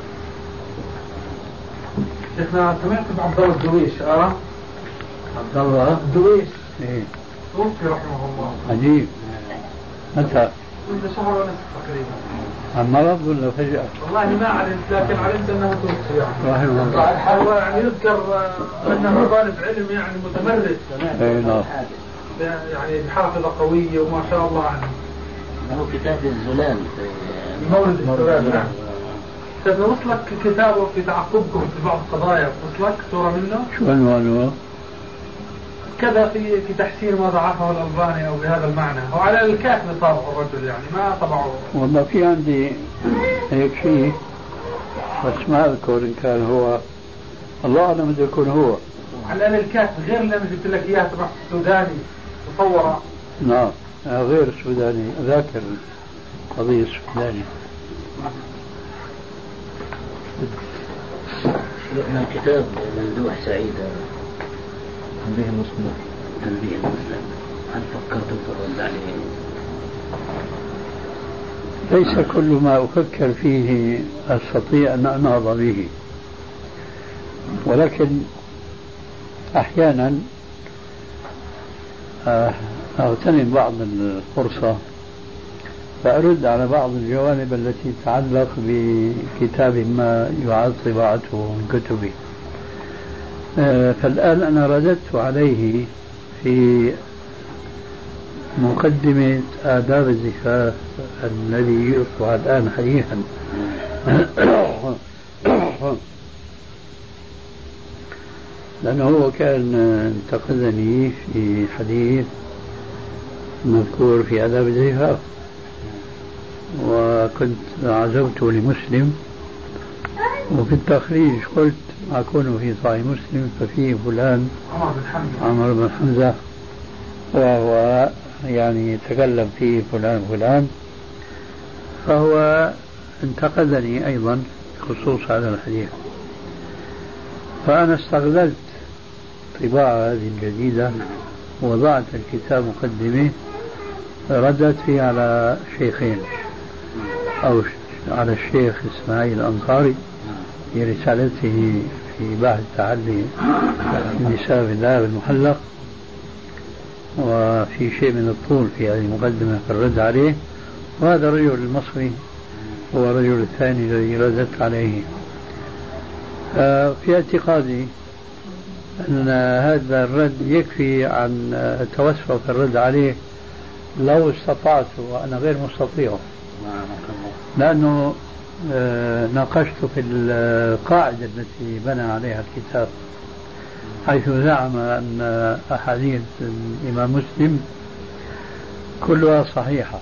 شيخنا سمعت بعبد الله الدويش عبد الله الدويش إيه. توفي رحمه الله. عجيب. متى؟ منذ شهر ونصف تقريبا. عن مرض ولا فجأة؟ والله ما علمت، لكن علمت انه توفي يعني. رحمه الله. هو يعني يذكر انه طالب علم يعني متمرس. اي نعم. يعني بحافظة قوية وما شاء الله عنه. له كتاب الزلال في مولد الزلال. نعم. طيب وصلك كتابه في تعقبكم في بعض القضايا، وصلك صورة منه؟ شو عنوانه؟ كذا في تحسين ما ضعفه الألباني أو بهذا المعنى، هو على الكاتب صار الرجل يعني ما طبعه. والله في عندي هيك شيء بس ما أذكر إن كان هو، الله أعلم إذا يكون هو. على الكاتب غير اللي أنا جبت لك إياه تبع السوداني مصورة. نعم غير السوداني، ذاكر القضية السوداني. من كتاب ممدوح سعيد تنبيه المسلم. تنبيه المسلم، هل فكرتم في الرد عليه؟ ليس كل ما أفكر فيه أستطيع أن أنهض به، ولكن أحيانا أغتنم بعض الفرصة فأرد على بعض الجوانب التي تتعلق بكتاب ما يعاد طباعته من كتبي. فالآن أنا رددت عليه في مقدمة آداب الزفاف الذي يطبع الآن حديثا. لأنه هو كان انتقدني في حديث مذكور في آداب الزفاف، وكنت عزوته لمسلم، وفي التخريج قلت ما أكون في صحيح مسلم ففيه فلان عمر بن حمزة وهو يعني يتكلم فيه فلان، فهو انتقدني أيضا بخصوص هذا الحديث. فأنا استغللت طباعة هذه الجديدة ووضعت الكتاب مقدمة ردت فيه على شيخين، أو على الشيخ إسماعيل الأنصاري في رسالته في بحث تعلي النساء بالله المحلق، وفي شيء من الطول في هذه المقدمة في الرد عليه. وهذا الرجل المصري هو الرجل الثاني الذي ردت عليه. في اعتقادي أن هذا الرد يكفي عن التوسع في الرد عليه لو استطعت، وأنا غير مستطيع، لأنه ناقشت في القاعدة التي بنى عليها الكتاب، حيث زعم أن أحاديث الإمام مسلم كلها صحيحة.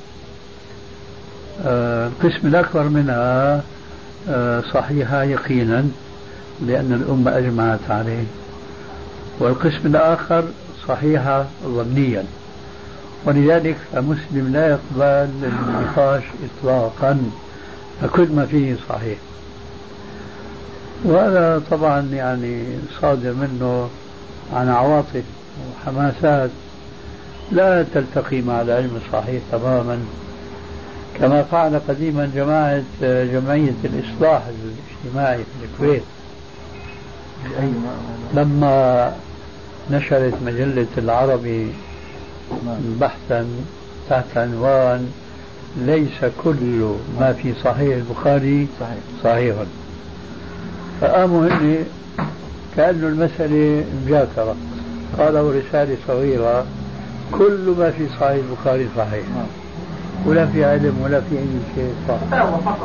القسم الأكبر منها صحيحة يقينا لأن الأمة أجمعت عليه، والقسم الآخر صحيحة ظنيا، ولذلك فمسلم لا يقبل النقاش إطلاقا، فكل ما فيه صحيح. وهذا طبعا يعني صادر منه عن عواطف وحماسات لا تلتقي مع العلم الصحيح تماما، كما فعل قديما جمعية الإصلاح الاجتماعي في الكويت لما نشرت مجلة العربي بحثا تحت عنوان ليس كل ما في صحيح البخاري صحيح. فقاموا هن كأنه المسألة مجاكرة، قالوا رسالة صغيرة كل ما في صحيح البخاري صحيح، ولا في علم ولا في أي شيء صحيح.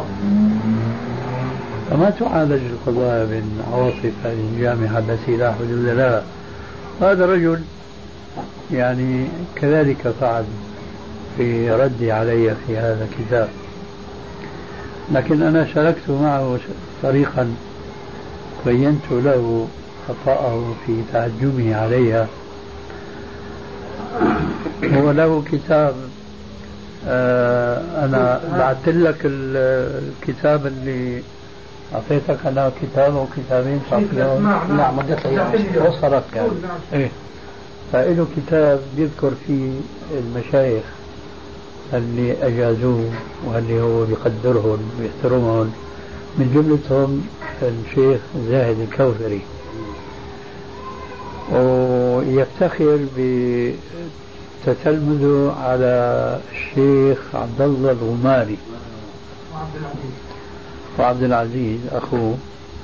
فما تعالج القضايا من عواطف هذه الجامعة التي لا حدود لها. هذا الرجل يعني كذلك فعل في ردي علي في هذا الكتاب، لكن أنا شاركت معه طريقا بينت له خطأه في تعجبه عليها. هو له كتاب، أنا بعثت لك الكتاب اللي أعطيتك أنا كتاب أو كتابين نعم وصلت يعني إيه. فإله كتاب يذكر فيه المشايخ اللي أجازوه واللي هو بيقدرهم ويحترمهم، من جملتهم الشيخ زاهد الكوثري، ويفتخر بتتلمذه على الشيخ عبد الله الغماري وعبد العزيز أخوه.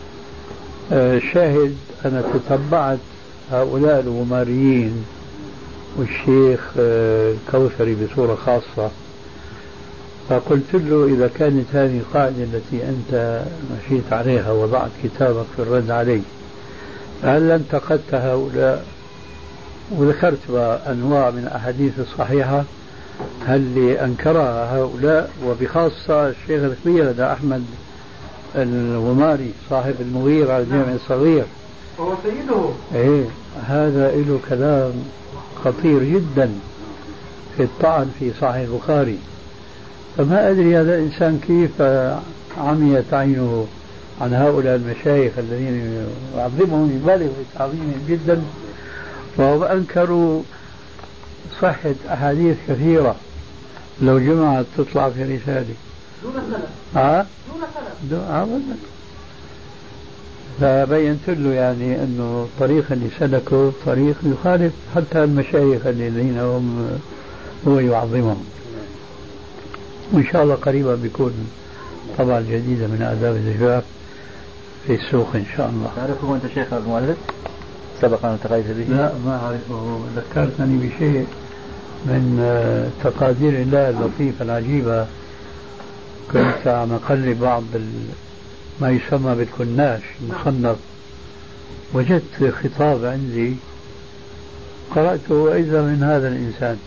شاهد أنا تتبعت هؤلاء الغماريين والشيخ الكوثري بصورة خاصة، فقلت له إذا كانت هذه القاعدة التي أنت مشيت عليها وضعت كتابك في الرد عليه، هل انتقدت هؤلاء وذكرت أنواع من الأحاديث الصحيحة هل أنكرها هؤلاء، وبخاصة الشيخ الكبير هذا أحمد الغماري صاحب المغيرة الجامع الصغير وهو سيده. إيه هذا له كلام خطير جدا في الطعن في صحيح البخاري. فما أدري هذا الإنسان كيف عميت عينه عن هؤلاء المشايخ الذين يعظمهم يبالغ في تعظيمهم جدا، وهم أنكروا صحة أحاديث كثيرة لو جمعت تطلع في رسالة دون سند. دون فبينت له يعني أنه الطريق اللي سلكه طريق يخالف حتى المشايخ الذين هو يعظمهم. وإن شاء الله قريبا بيكون طبعا جديدة من آداب الزفاف في السوق إن شاء الله. تعرفه أنت شيخ المؤلف؟ سبق أن التقيت به؟ لا ما أعرفه. ذكرتني بشيء من تقادير الله اللطيفة العجيبة. كنت عم أقلب بعض ما يسمى بالكناش المصنف، وجدت خطاب عندي قرأته وإذا من هذا الإنسان.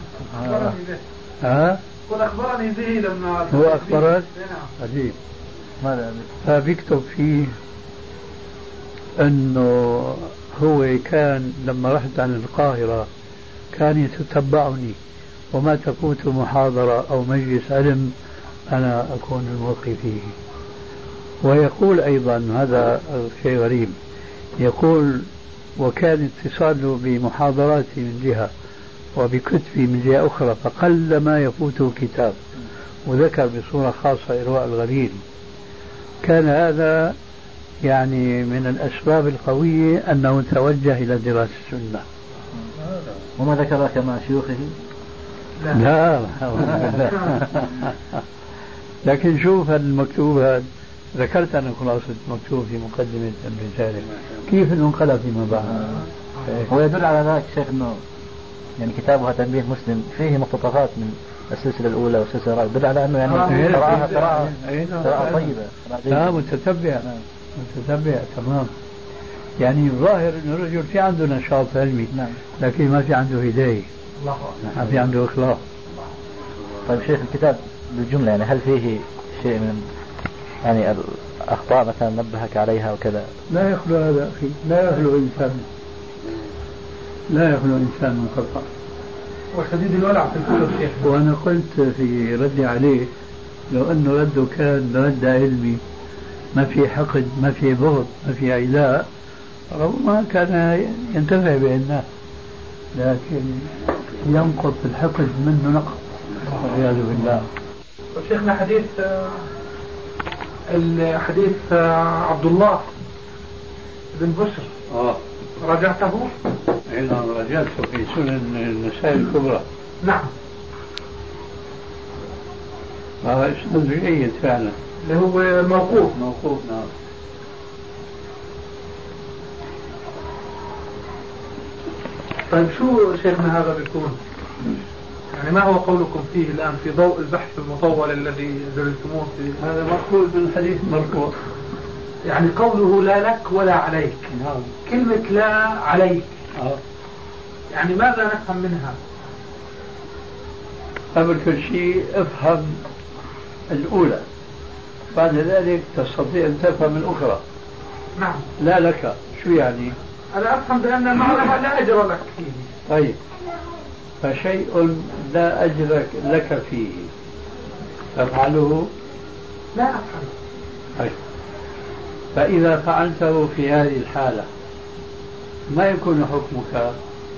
قل أخبرني به لما هو أخبرك؟ عجيب. فبيكتب فيه أنه هو كان لما رحت عن القاهرة كان يتتبعني، وما تفوت محاضرة أو مجلس علم أنا أكون الملقي فيه. ويقول أيضا هذا شيء غريب، يقول وكان اتصاله بمحاضراتي من جهة وبكتبي من جهة أخرى، فقل ما يفوته كتاب. وذكر بصورة خاصة إرواء الغليل. كان هذا يعني من الأسباب القوية أنه توجه إلى دراسة السنة. وما ذكر لك مع شيوخه؟ لا. لكن شوف المكتوب هذا، ذكرت أنا خلاصة مكتوب في مقدمة الرسالة كيف انقلب فيما بعد. هو يدل على ذلك شيخ أنه يعني كتابها تنبيه مسلم فيه مقتطفات من السلسلة الأولى والسلسلة الرابعة، يدل على أنه يعني قراءة طيبة. لا متتبع تمام. يعني الظاهر أنه الرجل في عنده نشاط علمي، لكن ما في عنده هداية، ما في عنده إخلاص. طيب شيخ الكتاب بالجملة يعني هل فيه شيء من يعني الأخطاء مثلا نبهك عليها وكذا؟ لا يخلو هذا أخي، لا يخلو إنسان من خطأ. وشديد الولع في الكتب شيخ. وأنا قلت في ردي عليه لو أنه رده كان رد علمي ما في حقد، ما في بغض، ما في عداء، ربما كان ينتفع بالناس، لكن ينقض الحقد منه نقض والعياذ بالله. شيخنا حديث عبد الله بن بشر رجعته؟ نعم رجعته في سنن النسائي الكبرى. نعم. هذا اسناد جيد فعلا، اللي هو موقوف. نعم. طيب شو شيخنا هذا بيكون؟ يعني ما هو قولكم فيه الآن في ضوء البحث المطول الذي درستموه فيه؟ هذا مقبول من حديث مرفوع. يعني قوله لا لك ولا عليك. نعم. كلمة لا عليك. يعني ماذا نفهم منها؟ قبل كل شيء افهم الأولى، بعد ذلك تستطيع أن تفهم الأخرى. نعم. لا لك شو يعني؟ أنا أفهم بأن المعلمة لا أجر لك فيه. طيب فشيء لا أجر لك فيه تفعله؟ لا أفعل. طيب فإذا فعلته في هذه الحالة ما يكون حكمك؟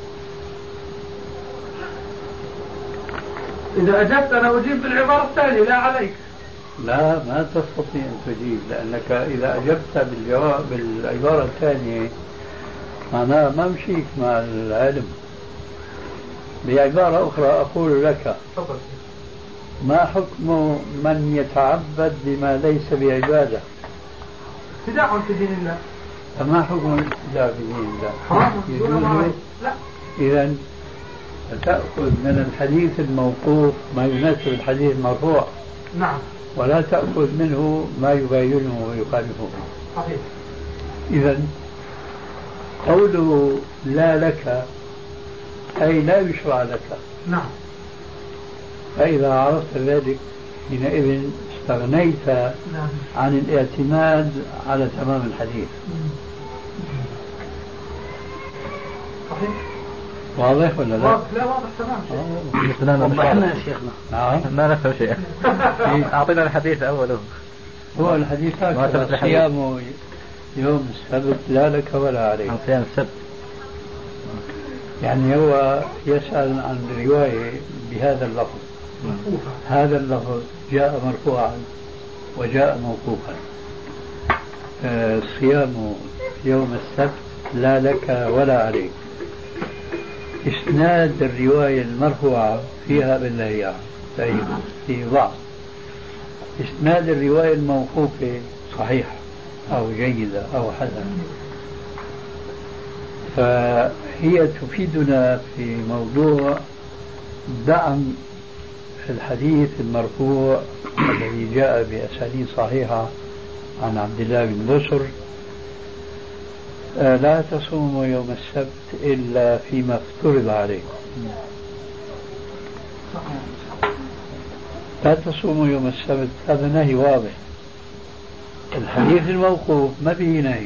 إذا أجبت أنا أجيب بالعبارة الثانية لا عليك. لا ما تستطيع أن تجيب، لأنك إذا أجبت بالعبارة الثانية معناها ما مشيك مع العلم. بعبارة أخرى أقول لك ما حكم من يتعبد بما ليس بعبادة؟ ابتداع في دين الله. فما حكم الابتداع في دين الله؟ لا. إذن تأخذ من الحديث الموقوف ما يناسب الحديث المرفوع. نعم. ولا تأخذ منه ما يباينه ويخالفه. صحيح. إذن قوله لا لك أي لا يشرع لك. نعم. فإذا عرفت ذلك حينئذ استغنيت عن الاعتماد على تمام الحديث. صحيح. واضح ولا لا؟ لا واضح تمام. وضحنا يا شيخنا. نعم. ما نفهم شيء. أعطينا الحديث أوله. هو الحديث هكذا صيام يوم السبت لا لك ولا عليك. عن صيام السبت. يعني هو يسأل عن رواية بهذا اللفظ. هذا اللفظ جاء مرفوعا وجاء موقوفا. صيام يوم السبت لا لك ولا عليك. إسناد الرواية المرفوعة فيها بالله طيب في ضعف. إسناد الرواية الموقوفة صحيح أو جيدة أو حسنة. فهي تفيدنا في موضوع دعم الحديث المرفوع الذي جاء بأسانيد صحيحة عن عبد الله بن بسر: لا تصوموا يوم السبت إلا فيما افترض عليكم. لا تصوموا يوم السبت، هذا نهي واضح. الحديث الموقوف ما فيه نهي،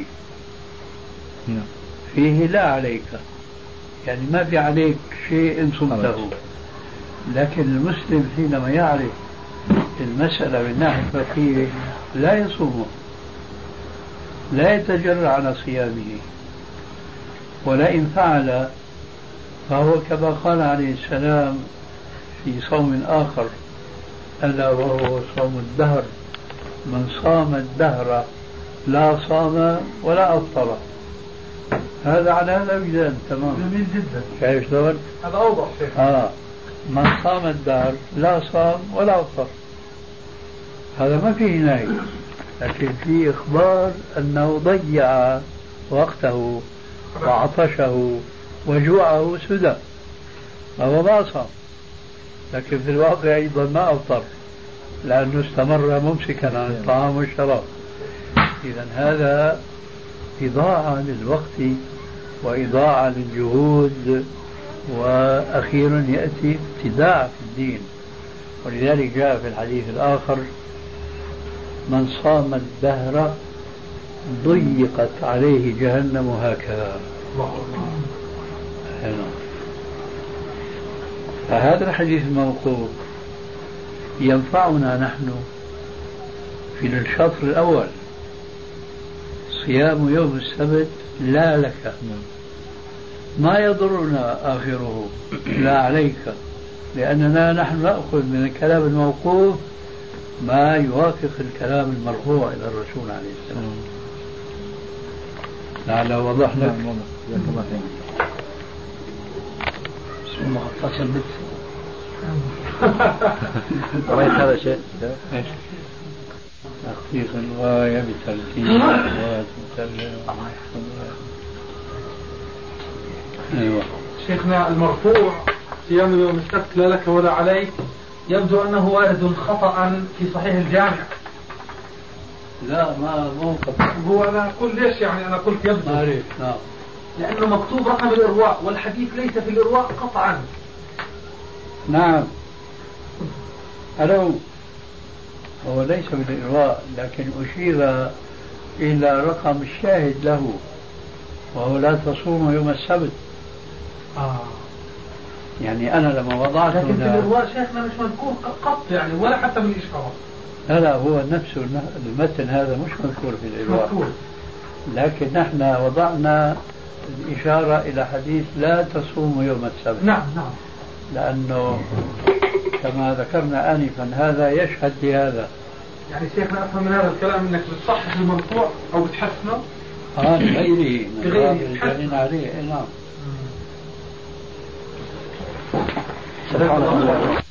فيه لا عليك، يعني ما في عليك شيء إن صمته. لكن المسلم حينما يعرف المسألة من ناحية فقهية لا يصومه، لا يتجرع على صيامه، ولئن فعل فهو كما قال عليه السلام في صوم آخر ألا وهو صوم الدهر: من صام الدهر لا صام ولا أفطر. هذا على هذا ميزان تمام. جميل جدا. شايف شلون؟ هذا أوضح شيخ. من صام الدهر لا صام ولا أفطر. هذا ما فيه نهي، لكن فيه إخبار أنه ضيع وقته وعطشه وجوعه سدى، فهو ما صام، لكن في الواقع أيضا ما أفطر لأنه استمر ممسكا عن الطعام والشراب. إذن هذا إضاعة للوقت وإضاعة للجهود، وأخيرا يأتي ابتداع في الدين. ولذلك جاء في الحديث الآخر: من صام الدهر ضيقت عليه جهنم هكذا. فهذا الحديث الموقوف ينفعنا نحن في الشطر الأول: صيام يوم السبت لا لك، ما يضرنا آخره لا عليك، لأننا نحن نأخذ من الكلام الموقوف ما يوافق الكلام المرفوع إلى الرسول عليه السلام. لعل وضح لك. بسم الله الرحمن الرحيم. رأيت هذا الشيء؟ تخصيص الغاية بترتيب أيوة. شيخنا، المرفوع صيام يوم السبت لا لك ولا عليك يبدو أنه وارد خطأ في صحيح الجامع. لا ما مو هو أنا أقول ليش، يعني أنا قلت يبدو نعم، لأنه مكتوب رقم الإرواء والحديث ليس في الإرواء قطعا. نعم ألو، هو ليس بالإرواء، لكن أشير إلى رقم الشاهد له وهو لا تصوم يوم السبت. يعني أنا لما وضعت لكن في الإرواء شيخنا مش مذكور قط يعني، ولا حتى بالإشارة. لا هو نفسه المتن هذا مش مذكور في الإرواء، لكن نحن وضعنا الإشارة إلى حديث لا تصوم يوم السبت. نعم لأنه كما ذكرنا آنفا هذا يشهد لهذا. يعني شيخنا أفهم من هذا الكلام أنك بتصحح المرفوع أو بتحسنه لغيره بغيره عليه. نعم. سبحان الله.